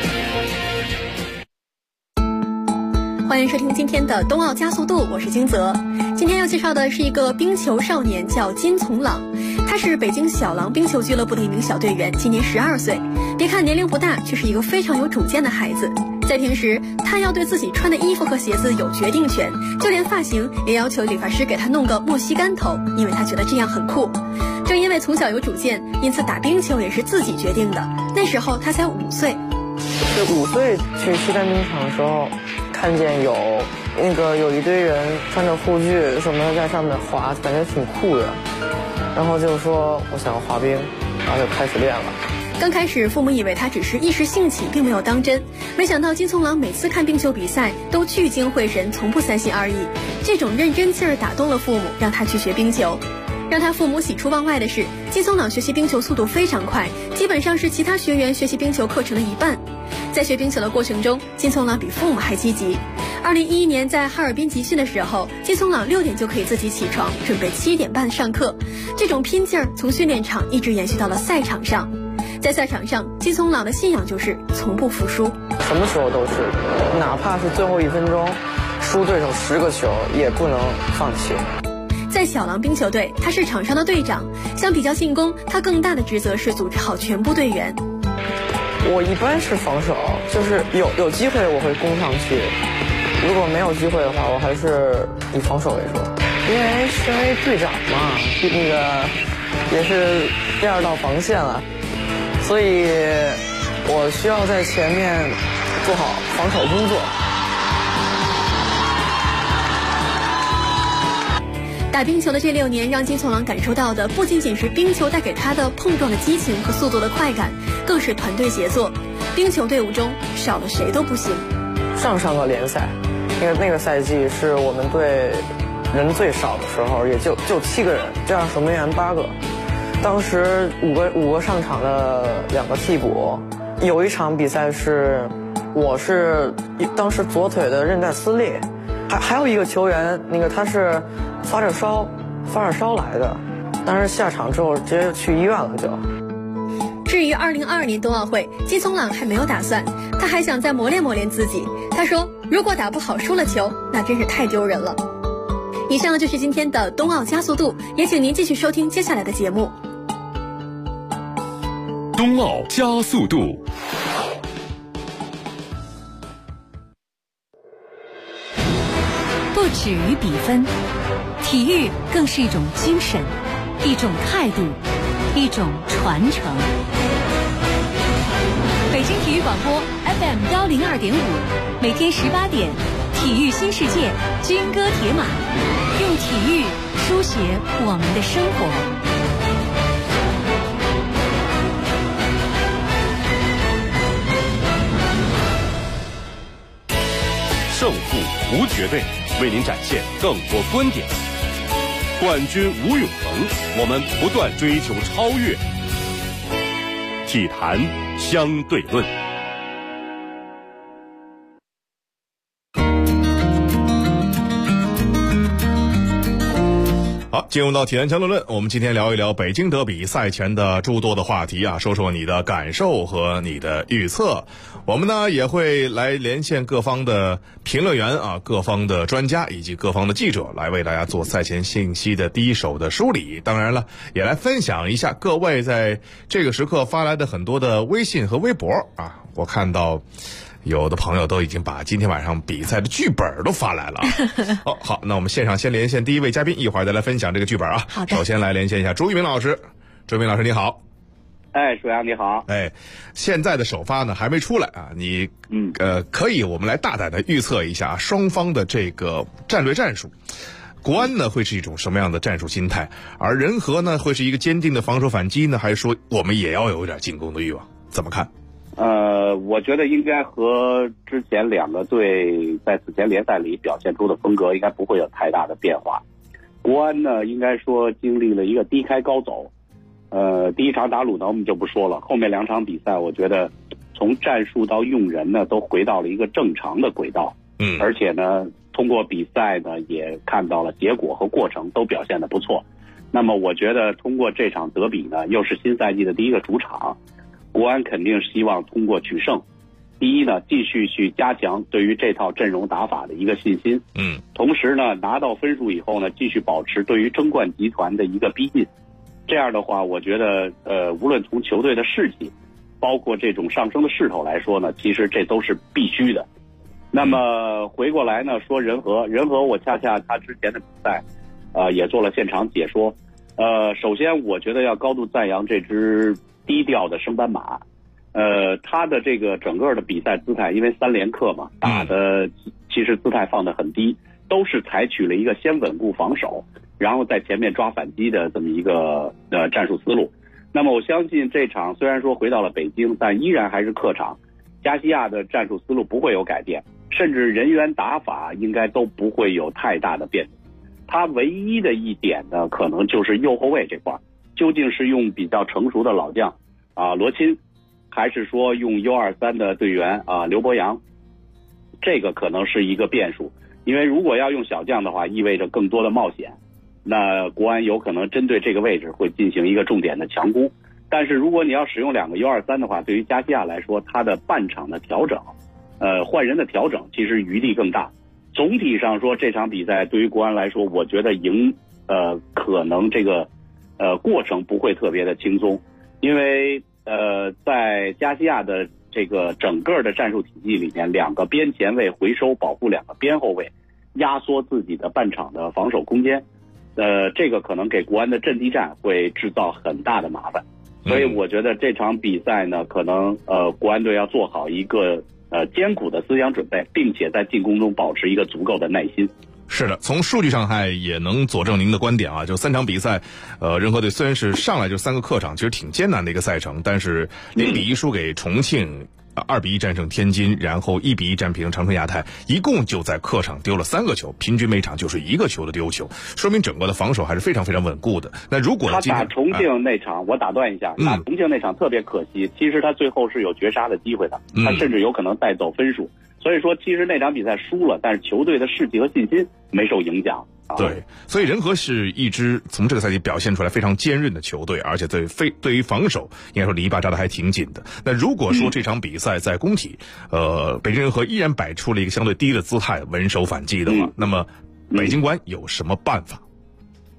欢迎收听今天的冬奥加速度，我是金泽。今天要介绍的是一个冰球少年，叫金从朗。他是北京小狼冰球俱乐部的一名小队员，今年12岁。别看年龄不大，却是一个非常有主见的孩子。在平时，他要对自己穿的衣服和鞋子有决定权，就连发型也要求理发师给他弄个莫西干头，因为他觉得这样很酷。正因为从小有主见，因此打冰球也是自己决定的。那时候他才5岁。 是5岁去西单冰场的时候，看见有一堆人穿着护具什么的在上面滑，感觉挺酷的。然后就说我想要滑冰，然后就开始练了。 刚开始父母以为他只是一时兴起，并没有当真，没想到金从朗每次看冰球比赛都聚精会神，从不三心二意。这种认真劲儿打动了父母，让他去学冰球。让他父母喜出望外的是，金从朗学习冰球速度非常快，基本上是其他学员学习冰球课程的一半。在学冰球的过程中，金从朗比父母还积极。2011年在哈尔滨集训的时候，金从朗6点就可以自己起床，准备7点半上课。这种拼劲儿从训练场一直延续到了赛场上。在赛场上，金从朗的信仰就是从不服输， 什么时候都是，哪怕是最后1分钟输对手10个球也不能放弃。 在小狼冰球队，他是场上的队长，相比较进攻，他更大的职责是组织好全部队员。 我一般是防守，就是有机会我会攻上去，如果没有机会的话，我还是以防守为主。因为身为队长嘛，也是第2道防线了，所以我需要在前面做好防守工作。 打冰球的这6年，让金从朗感受到的不仅仅是冰球带给他的碰撞的激情和速度的快感，更是团队协作。冰球队伍中少了谁都不行。 上个联赛，那个赛季是我们队人最少的时候，也就7个人，这样守门员8个。当时五个上场的2个替补，有一场比赛是我是当时左腿的韧带撕裂，还有一个球员，他是发着烧来的，但是下场之后直接去医院了就。 至于2022年冬奥会，金从朗还没有打算，他还想再磨练自己。他说，如果打不好输了球，那真是太丢人了。以上就是今天的冬奥加速度，也请您继续收听接下来的节目。 冬奥加速度。 不止于比分，体育更是一种精神，一种态度，一种传承。北京体育广播 FM102.5，每天18点，体育新世界，军歌铁马，用体育书写我们的生活。 胜负无绝对，为您展现更多观点。冠军无永恒，我们不断追求超越。体坛相对论。 好，进入到体坛相对论，我们今天聊一聊北京德比赛前的诸多的话题啊，说说你的感受和你的预测。我们呢也会来连线各方的评论员啊，各方的专家以及各方的记者，来为大家做赛前信息的第一手的梳理。当然了，也来分享一下各位在这个时刻发来的很多的微信和微博啊，我看到有的朋友都已经把今天晚上比赛的剧本都发来了。好，那我们线上先连线第一位嘉宾，一会儿再来分享这个剧本啊。 好的。 首先来连线一下朱一鸣老师。朱一鸣老师你好。 舒阳你好。 现在的首发呢还没出来啊，你可以我们来大胆的预测一下双方的这个战略战术。国安呢会是一种什么样的战术心态，而人和呢会是一个坚定的防守反击呢，还是说我们也要有一点进攻的欲望？怎么看？ 我觉得应该和之前两个队在此前联赛里表现出的风格应该不会有太大的变化。国安呢应该说经历了一个低开高走，第一场打鲁能我们就不说了，后面两场比赛我觉得从战术到用人呢都回到了一个正常的轨道。而且呢通过比赛呢也看到了结果和过程都表现得不错。那么我觉得通过这场德比呢，又是新赛季的第一个主场，国安肯定希望通过取胜，第一呢继续去加强对于这套阵容打法的一个信心，同时呢拿到分数以后呢继续保持对于争冠集团的一个逼近。这样的话我觉得无论从球队的士气包括这种上升的势头来说呢，其实这都是必须的。那么回过来呢说人和我恰恰他之前的比赛也做了现场解说。首先我觉得要高度赞扬这支低调的升班马。他的这个整个的比赛姿态，因为3连客嘛，打的其实姿态放得很低，都是采取了一个先稳固防守，然后在前面抓反击的这么一个战术思路。那么我相信这场虽然说回到了北京，但依然还是客场，加西亚的战术思路不会有改变，甚至人员打法应该都不会有太大的变动。他唯一的一点呢，可能就是右后卫这块，究竟是用比较成熟的老将罗钦，还是说用 U23 的队员刘博洋，这个可能是一个变数。因为如果要用小将的话，意味着更多的冒险，那国安有可能针对这个位置会进行一个重点的强攻。但是如果你要使用2个 U23 的话，对于加西亚来说，他的半场的调整换人的调整其实余地更大。总体上说这场比赛对于国安来说，我觉得赢可能这个过程不会特别的轻松。因为在加西亚的这个整个的战术体系里面，2个边前卫回收保护2个边后卫，压缩自己的半场的防守空间，这个可能给国安的阵地战会制造很大的麻烦。所以我觉得这场比赛呢，可能国安队要做好一个艰苦的思想准备，并且在进攻中保持一个足够的耐心。 是的，从数据上还也能佐证您的观点啊。就3场比赛，人和队虽然是上来就3个客场，其实挺艰难的一个赛程，但是0比1输给重庆，2比1战胜天津，然后1比1战平长春亚泰，一共就在客场丢了3个球，平均每场就是1个球的丢球，说明整个的防守还是非常非常稳固的。那如果他打重庆那场，我打断一下，打重庆那场特别可惜，其实他最后是有绝杀的机会的，他甚至有可能带走分数。所以说其实那场比赛输了，但是球队的士气和信心没受影响。 对，所以人和是一支从这个赛季表现出来非常坚韧的球队，而且对于防守应该说篱笆扎得还挺紧的。那如果说这场比赛在工体，北京人和依然摆出了一个相对低的姿态，稳守反击的话，那么北京国安有什么办法？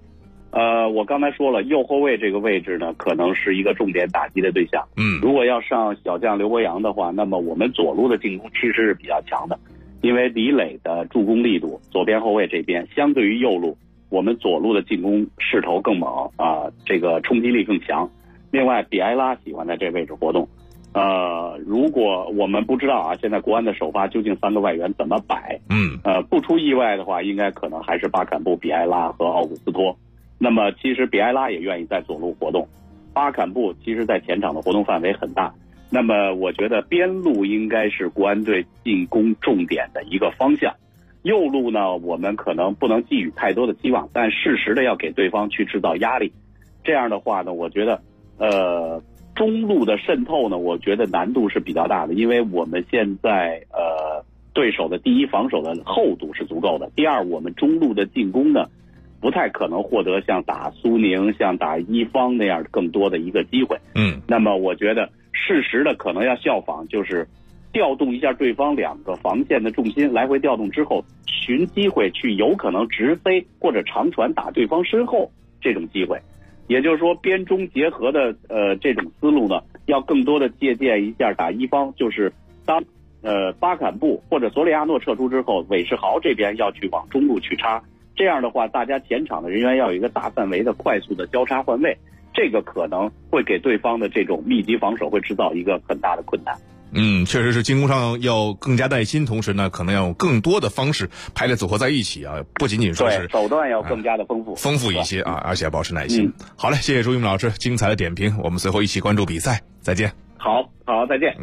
我刚才说了，右后卫这个位置呢，可能是一个重点打击的对象。如果要上小将刘国阳的话，那么我们左路的进攻其实是比较强的，因为李磊的助攻力度，左边后卫这边相对于右路，我们左路的进攻势头更猛这个冲击力更强。另外，比埃拉喜欢在这位置活动。如果我们不知道现在国安的首发究竟3个外援怎么摆，不出意外的话，应该可能还是巴坎布、比埃拉和奥古斯托。那么其实比埃拉也愿意在左路活动，巴坎布其实在前场的活动范围很大。那么我觉得边路应该是国安队进攻重点的一个方向，右路呢我们可能不能寄予太多的期望，但适时的要给对方去制造压力。这样的话呢，我觉得中路的渗透呢，我觉得难度是比较大的，因为我们现在对手的第一防守的厚度是足够的，第二我们中路的进攻呢不太可能获得像打苏宁、像打一方那样更多的一个机会。那么我觉得适时的可能要效仿，就是调动一下对方2个防线的重心，来回调动之后，寻机会去有可能直飞或者长传打对方身后这种机会。也就是说，边中结合的这种思路呢，要更多的借鉴一下打一方，就是当巴坎布或者索里亚诺撤出之后，韦世豪这边要去往中路去插。这样的话，大家前场的人员要有一个大范围的快速的交叉换位，这个可能会给对方的这种密集防守会制造一个很大的困难。 确实是进攻上要更加耐心，同时呢，可能要有更多的方式排列组合在一起不仅仅说是手段要更加的丰富一些而且要保持耐心。好嘞，谢谢朱一鸣老师精彩的点评，我们随后一起关注比赛，再见。 好，再见。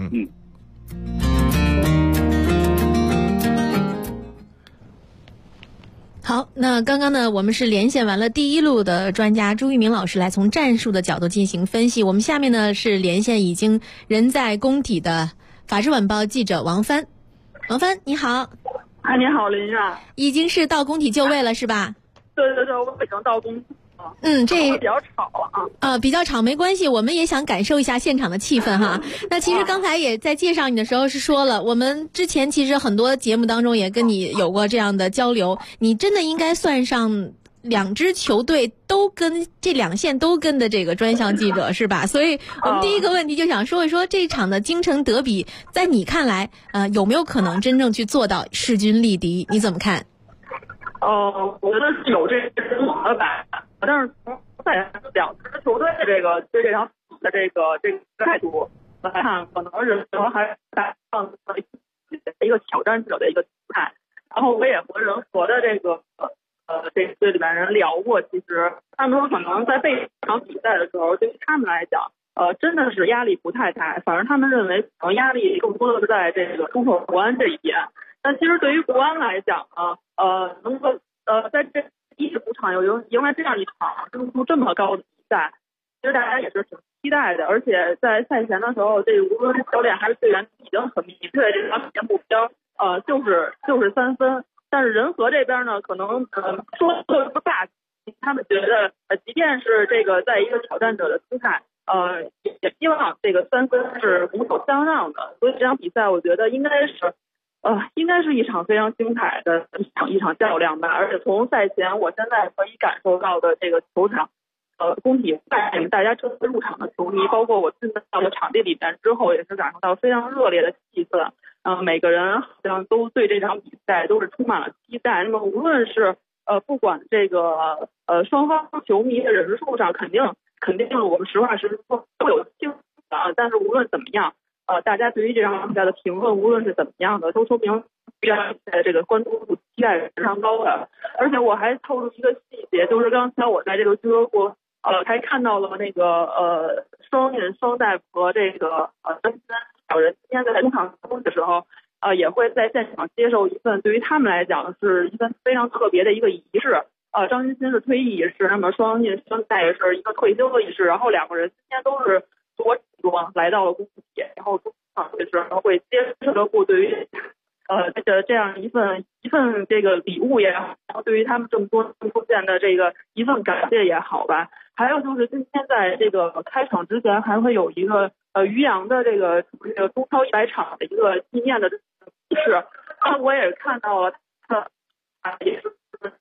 好，那刚刚呢，我们是连线完了第一路的专家朱一鸣老师来从战术的角度进行分析。我们下面呢是连线已经人在工体的法制晚报记者王帆。王帆，你好。 你好，林院。 已经是到工体就位了是吧？ 对，我已经到工体了。 这比较吵比较吵没关系，我们也想感受一下现场的气氛哈。那其实刚才也在介绍你的时候是说了，我们之前其实很多节目当中也跟你有过这样的交流，你真的应该算上2支球队都跟这2线都跟的这个专项记者是吧？所以我们第一个问题就想说一说这场的京城德比，在你看来有没有可能真正去做到势均力敌？你怎么看？ 我觉得是有这种的吧，但是从2支球队的这个对这场的这个态度来看，可能人还是打上一个挑战者的一个姿态。然后我也和人和的这个这队里面人聊过，其实他们说可能在备这场比赛的时候，对于他们来讲，真的是压力不太大，反而他们认为可能压力更多的是在这个突破国安这一边。但其实对于国安来讲呢，能够在这第1主场迎来这样一场争出这么高的比赛，其实大家也是挺期待的。而且在赛前的时候，这个无论是教练还是队员已经很明确这场比赛目标，就是3分。但是人和这边呢，可能说的不大，他们觉得即便是这个在一个挑战者的姿态，也希望这个3分是拱手相让的。所以这场比赛我觉得应该是一场非常精彩的一场较量吧。而且从赛前我现在可以感受到的这个球场，工体外大家这次入场的球迷，包括我进到了场地里边之后，也是感受到非常热烈的气氛。每个人好像都对这场比赛都是充满了期待。那么无论是不管这个双方球迷的人数上，肯定我们实话实说都有倾向，但是无论怎么样，大家对于这场比赛的评论无论是怎么样的，都说明这场比赛这个关注度期待是非常高的。而且我还透露一个细节，就是刚才我在这个俱乐部还看到了那个双代和这个小人今天在中场的时候，也会在现场接受一份对于他们来讲是一份非常特别的一个仪式。张金鑫是退役仪式，那么双代也是一个退休的仪式。然后2个人今天都是着装来到了工体，然后中场的时候会接受俱乐部对于这样一份这个礼物也好，然后对于他们这么多出现的这个一份感谢也好吧。还有就是今天在这个开场之前还会有一个于洋的这个中超100场的一个纪念的仪式。我也看到了他也是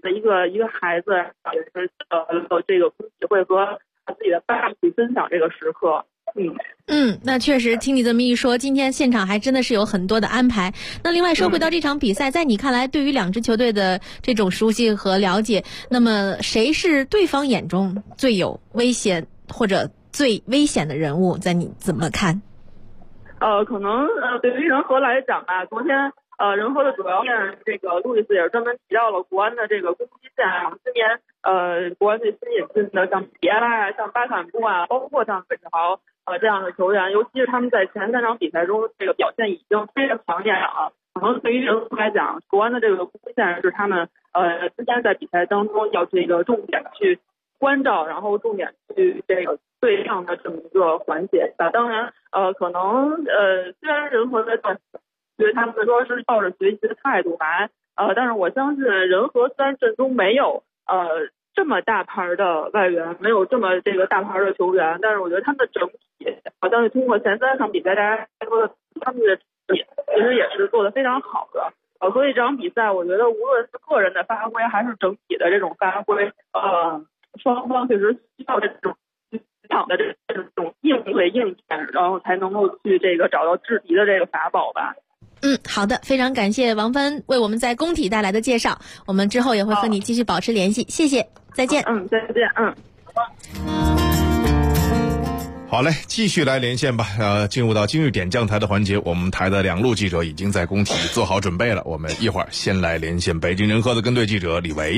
的一个孩子，也是这个空气会和自己的爸去分享这个时刻。 那确实听你这么一说，今天现场还真的是有很多的安排。那另外说回到这场比赛，在你看来，对于两支球队的这种熟悉和了解，那么谁是对方眼中最有危险或者最危险的人物？在你怎么看？ 可能对于人和来讲吧，昨天人和的主教练这个路易斯也是专门提到了国安的这个攻击线啊，今年国安队新引进的像比埃拉啊、像巴坎布啊，包括像韦世豪这样的球员，尤其是他们在前3场比赛中这个表现已经非常抢眼了。可能对于人和来讲，国安的这个攻击线是他们之前在比赛当中要这个重点去关照，然后重点去这个对抗的这么一个环节。当然可能虽然人和在对他们说是抱着学习的态度来，但是我相信人和虽然阵中没有这么大牌的外援，没有这么这个大牌的球员，但是我觉得他们的整体好像是通过前3场比赛大家说的他们的其实也是做得非常好的。所以这场比赛我觉得无论是个人的发挥还是整体的这种发挥，双方确实需要这种场的这种应对应变，然后才能够去这个找到制敌的这个法宝吧。 好的，非常感谢王帆为我们在工体带来的介绍，我们之后也会和你继续保持联系，谢谢，再见。 再见。 好嘞，继续来连线吧。进入到今日点将台的环节，我们台的2路记者已经在工体做好准备了。我们一会儿先来连线北京人和的跟队记者李维。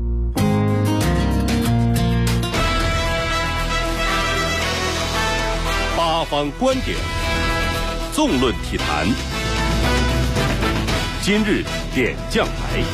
八方观点，纵论体坛。今日点将台。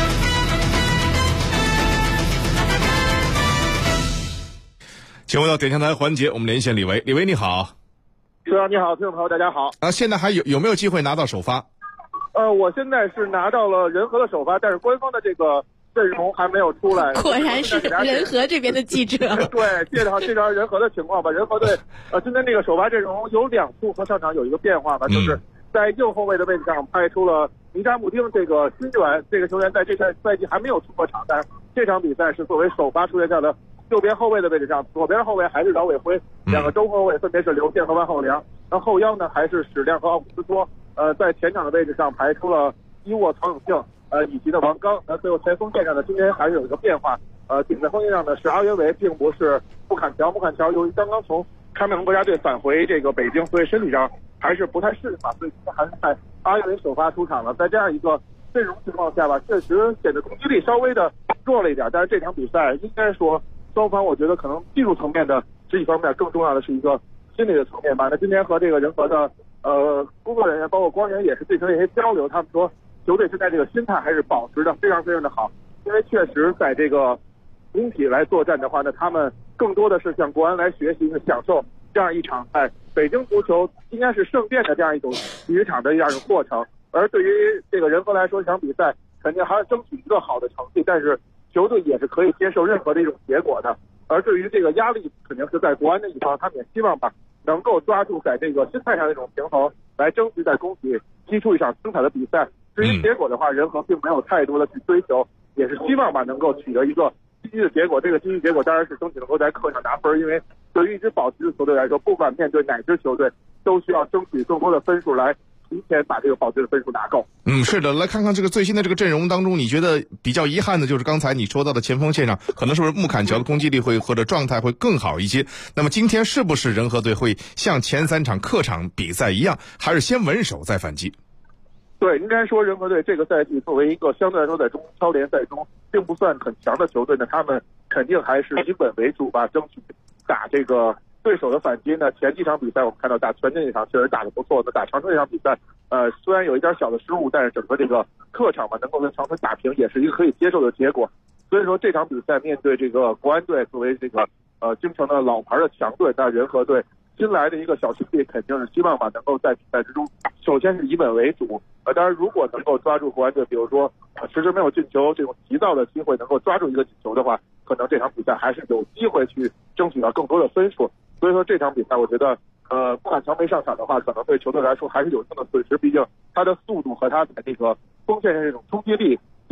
请回到点将台环节，我们连线李维。李维你好。 是啊，你好，听众朋友大家好。 现在还有没有机会拿到首发？ 我现在是拿到了人和的首发，但是官方的这个阵容还没有出来。 果然是人和这边的记者。 对，介绍人和的情况吧。人和队今天这个首发阵容有2处和上场有一个变化吧，就是在右后卫的位置上派出了尼扎姆丁这个新援，这个球员在这赛季还没有出过场，但是这场比赛是作为首发出现在了右边后卫的位置上，左边后卫还是饶伟辉，2个中后卫分别是刘健和万浩良，然后后腰呢还是史亮和奥古斯托。在前场的位置上排出了伊沃、曹永庆，以及的王刚。最后前锋线上呢，今天还是有一个变化，顶在锋线上的是阿约维，并不是穆坎乔。穆坎乔由于刚刚从喀麦隆国家队返回这个北京，所以身体上还是不太适应吧，所以今天还是在阿约维首发出场了。在这样一个阵容情况下吧，确实显得攻击力稍微的弱了一点，但是这场比赛应该说双方我觉得可能技术层面的是一方面，更重要的是一个心理的层面吧。那今天和这个人和的工作人员包括光源也是进行了一些交流，他们说球队现在这个心态还是保持的非常非常的好，因为确实在这个工体来作战的话呢，他们更多的是向国安来学习，享受这样一场在北京足球应该是盛殿的这样一种体育场的这样一种过程。而对于这个人和来说，这场比赛肯定还要争取一个好的成绩，但是球队也是可以接受任何的一种结果的。而对于这个压力肯定是在国安的一方，他们也希望吧能够抓住在这个心态上的一种平衡，来争取在工体踢出一场精彩的比赛。至于结果的话，人和并没有太多的去追求，也是希望吧能够取得一个积极的结果。这个积极结果当然是争取能够在客场拿分，因为对于一支保级的球队来说，不管面对哪支球队，都需要争取更多的分数来提前把这个保级的分数拿够。 是的，来看看这个最新的这个阵容当中，你觉得比较遗憾的就是刚才你说到的前锋线上，可能是不是穆坎乔的攻击力会或者状态会更好一些？那么今天是不是人和队会像前3场客场比赛一样，还是先稳守再反击？ 对，应该说人和队这个赛季作为一个相对来说在中超联赛中并不算很强的球队呢，他们肯定还是以稳为主吧，争取打这个对手的反击呢。前几场比赛我们看到打全镇这场确实打得不错的，打长春这场比赛虽然有一点小的失误，但是整个这个客场嘛能够跟长春打平也是一个可以接受的结果。所以说这场比赛面对这个国安队作为这个京城的老牌的强队，那人和队新来的一个小兄弟肯定是希望吧能够在比赛之中首先是以稳为主，当然如果能够抓住国安队比如说迟迟没有进球这种急躁的机会，能够抓住一个进球的话，可能这场比赛还是有机会去争取到更多的分数。所以说这场比赛我觉得穆坎乔没上场的话，可能对球队来说还是有一定的损失，毕竟他的速度和他在这个锋线上这种冲击力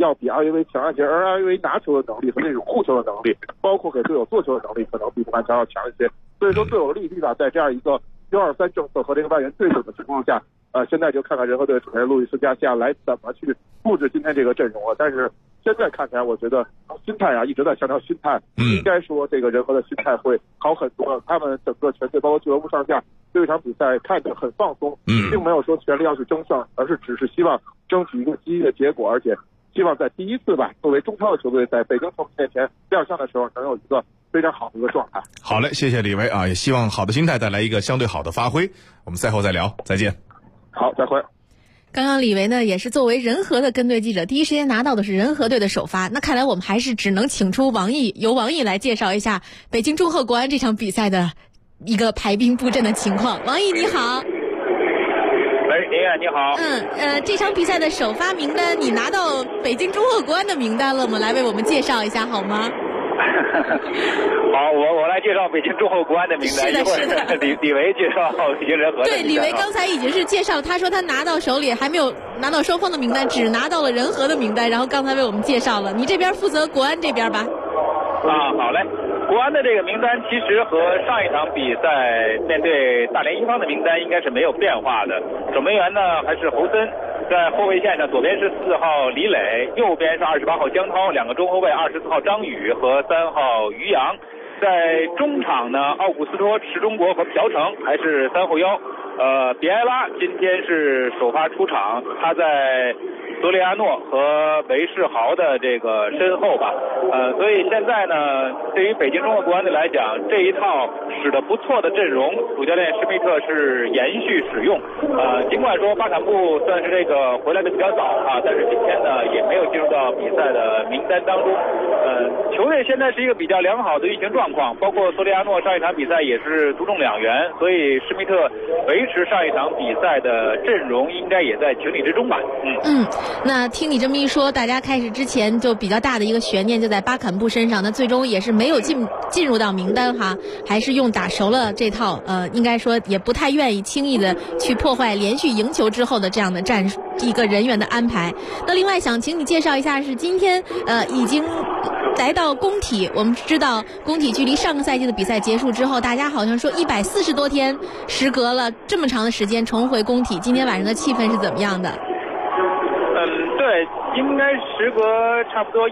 要比阿维维强一些，而阿维维拿球的能力和那种护球的能力，包括给队友做球的能力，可能比杜曼乔要强一些。所以说对我利弊吧，在这样一个1-2-3政策和这个外援对手的情况下，现在就看看人和队主教练路易斯加西亚来怎么去布置今天这个阵容了。但是现在看起来，我觉得心态一直在强调心态，应该说这个人和的心态会好很多。他们整个全队包括俱乐部上下对这场比赛看着很放松，并没有说全力要去争胜，而是只是希望争取一个积极的结果，而且希望在第一次吧，作为中超的球队在北京球迷面前亮相的时候，能有一个非常好的一个状态。 好嘞，谢谢李维也希望好的心态带来一个相对好的发挥。我们赛后再聊，再见。 好，再会。 刚刚李维呢也是作为人和的跟队记者，第一时间拿到的是人和队的首发。那看来我们还是只能请出王毅，由王毅来介绍一下北京中赫国安这场比赛的一个排兵布阵的情况。王毅你好。 林远你好。 这场比赛的首发名单你拿到北京中赫国安的名单了吗？来为我们介绍一下好吗？ 好，我来介绍北京中赫国安的名单。 是的。 李维介绍北京人和的名单。 对，李维刚才已经是介绍，他说他拿到手里还没有拿到双方的名单，只拿到了人和的名单，然后刚才为我们介绍了。你这边负责国安这边吧。 好嘞。国安的这个名单其实和上一场比赛面对大连一方的名单应该是没有变化的。守门员呢还是侯森，在后卫线上左边是4号李磊，右边是28号江涛，两个中后卫24号张宇和3号于洋。在中场呢，奥古斯托、池中国和朴成还是3后腰。比埃拉今天是首发出场，他在索里亚诺和韦世豪的这个身后吧，所以现在呢，对于北京中赫国安队来讲，这一套使得不错的阵容，主教练施密特是延续使用。尽管说巴坎布算是这个回来的比较早但是今天呢也没有进入到比赛的名单当中。球队现在是一个比较良好的运行状况，包括索里亚诺上一场比赛也是独中2元，所以施密特维持上一场比赛的阵容应该也在情理之中吧。 那听你这么一说，大家开始之前就比较大的一个悬念就在巴坎布身上，那最终也是没有进入到名单还是用打熟了这套，应该说也不太愿意轻易的去破坏连续赢球之后的这样的一个人员的安排。那另外想请你介绍一下，是今天已经来到工体，我们知道工体距离上个赛季的比赛结束之后，大家好像说140多天，时隔了这么长的时间重回工体，今天晚上的气氛是怎么样的？ 对，应该时隔差不多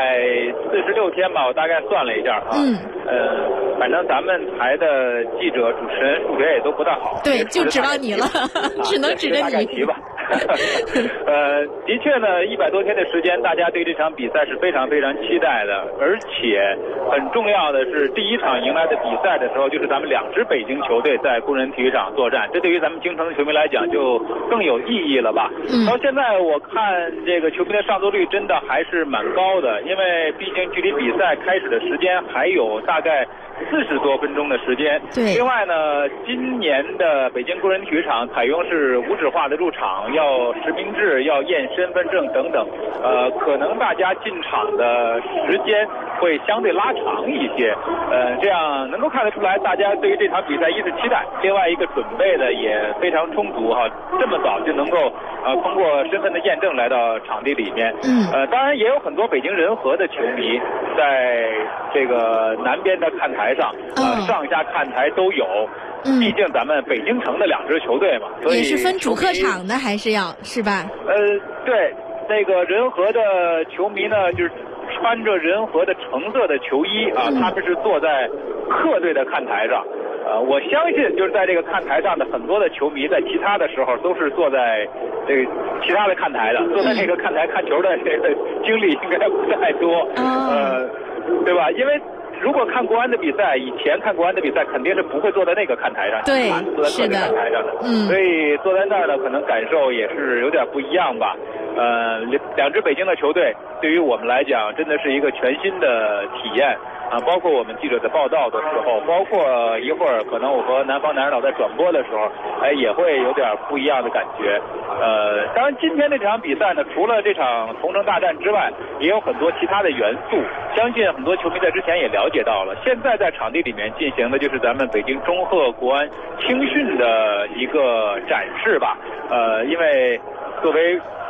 146天吧，我大概算了一下反正咱们台的记者、主持人数学也都不大好。 对，就指望你了，只能指着你吧。的确呢，100多天的时间，大家对这场比赛是非常非常期待的，而且很重要的是，第一场迎来的比赛的时候，就是咱们2支北京球队在工人体育场作战，这对于咱们京城的球迷来讲就更有意义了吧。到现在我看这个球迷的上座率真的还是蛮高的，因为毕竟距离比赛开始的时间还有大概40多分钟的时间。 对。 另外呢，今年的北京工人体育场采用是无纸化的入场，要实名制，要验身份证等等。可能大家进场的时间会相对拉长一些。这样能够看得出来，大家对于这场比赛一是期待，另外一个准备的也非常充足这么早就能够通过身份的验证来到场地里面。当然也有很多北京人和的球迷在这个南边的看台上，上下看台都有。毕竟咱们北京城的2支球队嘛，所以也是分主客场的，还是是吧？ 对，那个人和的球迷呢，就是穿着人和的橙色的球衣他们是坐在客队的看台上。我相信就是在这个看台上的很多的球迷，在其他的时候都是坐在这个其他的看台的，坐在这个看台看球的这个经历应该不太多，对吧？因为如果看国安的比赛，以前看国安的比赛肯定是不会坐在那个看台上， 对， 坐在客队看台上的，所以坐在那儿呢，可能感受也是有点不一样吧。2支北京的球队对于我们来讲，真的是一个全新的体验包括我们记者在报道的时候，包括一会儿可能我和南方男人岛在转播的时候，也会有点不一样的感觉。当然今天这场比赛呢，除了这场同城大战之外，也有很多其他的元素，相信很多球迷在之前也了解到了。现在在场地里面进行的就是咱们北京中赫国安青训的一个展示吧。因为作为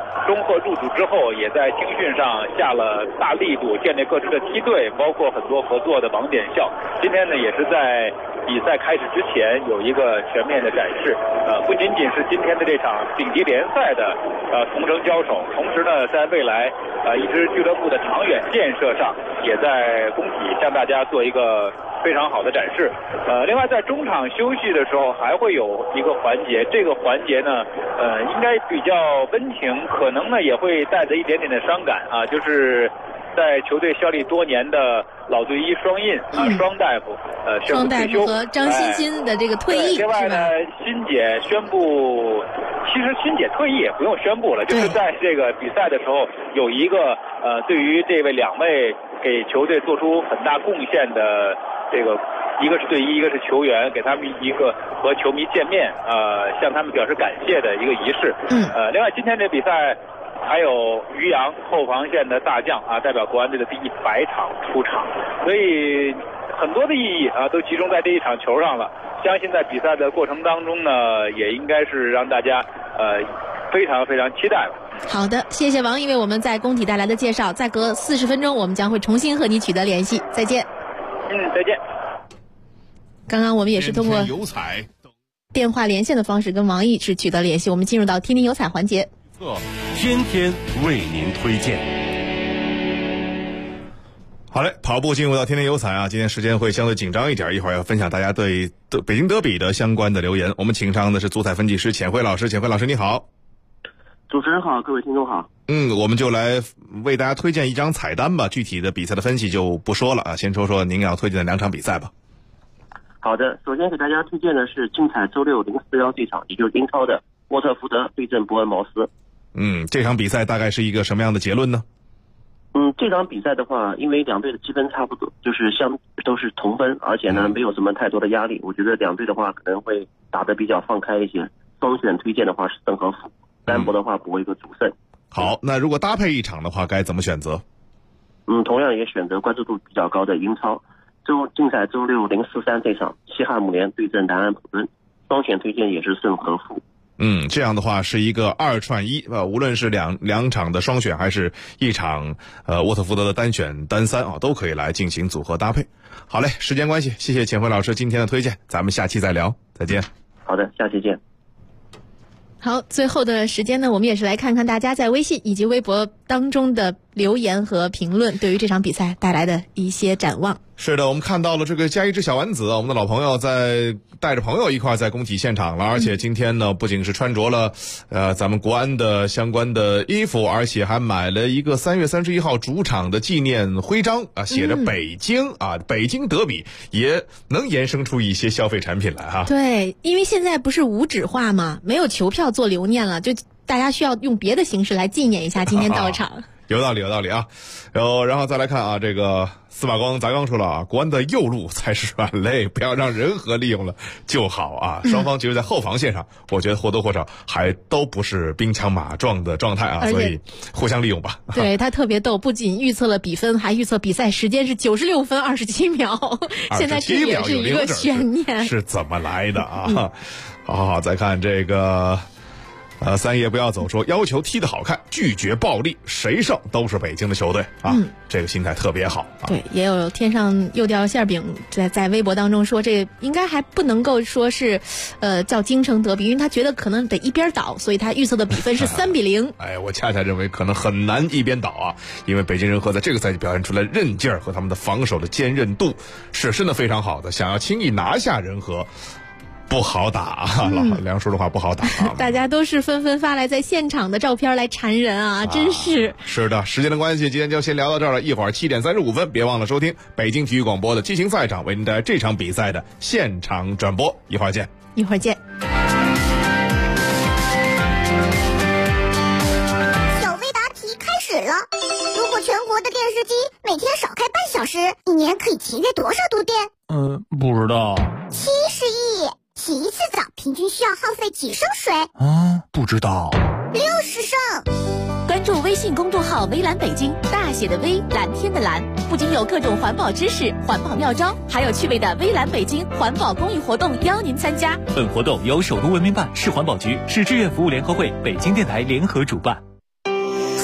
钟赫入主之后，也在青训上下了大力度，建立各支的梯队，包括很多合作的网点校。今天呢，也是在比赛开始之前有一个全面的展示。不仅仅是今天的这场顶级联赛的同城交手，同时呢，在未来一支俱乐部的长远建设上，也在工体向大家做一个非常好的展示。另外在中场休息的时候还会有一个环节，这个环节呢，应该比较温情，可能呢也会带着一点点的伤感啊，就是在球队效力多年的老队医双印双大夫宣布退休， 和张欣欣的这个退役。 另外呢，欣姐宣布，其实欣姐退役也不用宣布了，就是在这个比赛的时候有一个对于这位两位给球队做出很大贡献的这个。一个是队医，一个是球员，给他们一个和球迷见面，向他们表示感谢的一个仪式。另外今天这比赛还有于洋后防线的大将代表国安队的第100场出场，所以很多的意义都集中在这一场球上了。相信在比赛的过程当中呢，也应该是让大家非常非常期待了。 好的，谢谢王毅为我们在工体带来的介绍。再隔40分钟，我们将会重新和你取得联系。再见。 再见。 刚刚我们也是通过电话连线的方式跟王毅是取得联系。我们进入到天天有彩环节， 天天为您推荐。 好嘞，跑步进入到天天有彩啊，今天时间会相对紧张一点，一会儿要分享大家对北京德比的相关的留言。我们请上的是足彩分析师浅慧老师，浅慧老师你好。 主持人好，各位听众好。 我们就来为大家推荐一张彩单吧，具体的比赛的分析就不说了啊，先说说您要推荐的2场比赛吧。 好的，首先给大家推荐的是精彩周六041这场，也就是英超的沃特福德对阵伯恩茅斯。 这场比赛大概是一个什么样的结论呢？ 这场比赛的话，因为两队的积分差不多，就是都是同分，而且呢没有什么太多的压力，我觉得两队的话可能会打得比较放开一些。双选推荐的话是胜和负，单博的话博一个主胜。 好，那如果搭配一场的话该怎么选择？ 同样也选择关注度比较高的英超。精彩周六043这场，西汉姆联对阵南安普敦，双选推荐也是胜和负。 这样的话是一个2串1，无论是两场的双选，还是一场沃特福德的单选单3都可以来进行组合搭配。好嘞，时间关系，谢谢浅慧老师今天的推荐，咱们下期再聊，再见。 好的，下期见。 好，最后的时间呢，我们也是来看看大家在微信以及微博当中的留言和评论，对于这场比赛带来的一些展望。 是的，我们看到了这个加一只小丸子，我们的老朋友在带着朋友一块在工体现场了，而且今天呢不仅是穿着了咱们国安的相关的衣服，而且还买了一个3月31号主场的纪念徽章写着北京北京德比，也能延伸出一些消费产品来哈。 对，因为现在不是无纸化嘛，没有球票做留念了，就大家需要用别的形式来纪念一下今天到场。 有道理啊。然后再来看这个司马光咱刚说了国安的右路才是软肋，不要让人和利用了就好双方其实在后防线上我觉得或多或少还都不是兵强马壮的状态所以互相利用吧。 对，他特别逗，不仅预测了比分，还预测比赛时间是96分27秒，现在这也是一个悬念， 是怎么来的好，再看这个三爷不要走，说要求踢得好看，拒绝暴力，谁胜都是北京的球队这个心态特别好对，也有天上又掉馅饼在微博当中说，这应该还不能够说是叫京城德比，因为他觉得可能得一边倒，所以他预测的比分是3-0。 我恰恰认为可能很难一边倒因为北京人和在这个赛季表现出来韧劲儿和他们的防守的坚韧度是真的非常好的，想要轻易拿下人和不好打老梁说的话不好打大家都是纷纷发来在现场的照片来缠人真是。 是的，时间的关系今天就先聊到这儿了，一会儿7点35分别忘了收听北京体育广播的激情赛场，为您带来这场比赛的现场转播，一会儿见。 小薇答题开始了，如果全国的电视机每天少开半小时，一年可以节约多少度电？ 不知道。 70亿。洗一次澡平均需要耗费几升水？ 不知道。 60升。 关注微信公众号“微蓝北京”，大写的微，蓝天的蓝，不仅有各种环保知识、环保妙招，还有趣味的微蓝北京环保公益活动邀您参加。 本活动由首都文明办、市环保局、市志愿服务联合会、北京电台联合主办。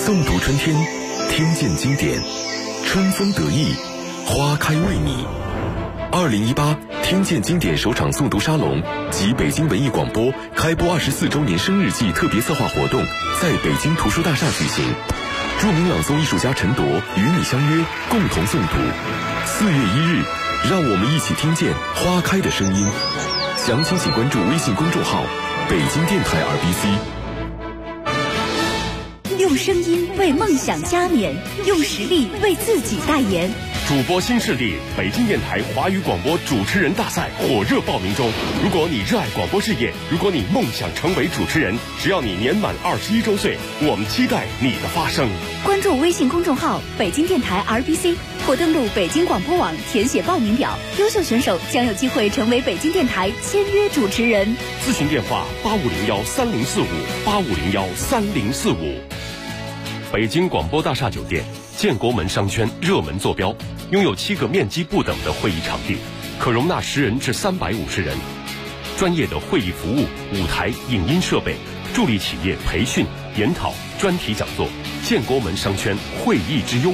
诵读春天，听见经典，春风得意，花开为你。2018听见经典首场诵读沙龙及北京文艺广播开播24周年生日季特别策划活动在北京图书大厦举行。著名朗诵艺术家陈铎与你相约，共同诵读。4月1日，让我们一起听见花开的声音。详情请关注微信公众号北京电台 RBC。 用声音为梦想加冕，用实力为自己代言。 主播新势力北京电台华语广播主持人大赛火热报名中。如果你热爱广播事业，如果你梦想成为主持人，只要你年满21周岁，我们期待你的发声。 关注微信公众号北京电台 RBC 或登录北京广播网填写报名表，优秀选手将有机会成为北京电台签约主持人。 咨询电话85013045，85013045。北京广播大厦酒店建国门商圈热门坐标，拥有7个面积不等的会议场地，可容纳10人至350人。专业的会议服务、舞台、影音设备，助力企业培训、研讨、专题讲座。建国门商圈会议之拥。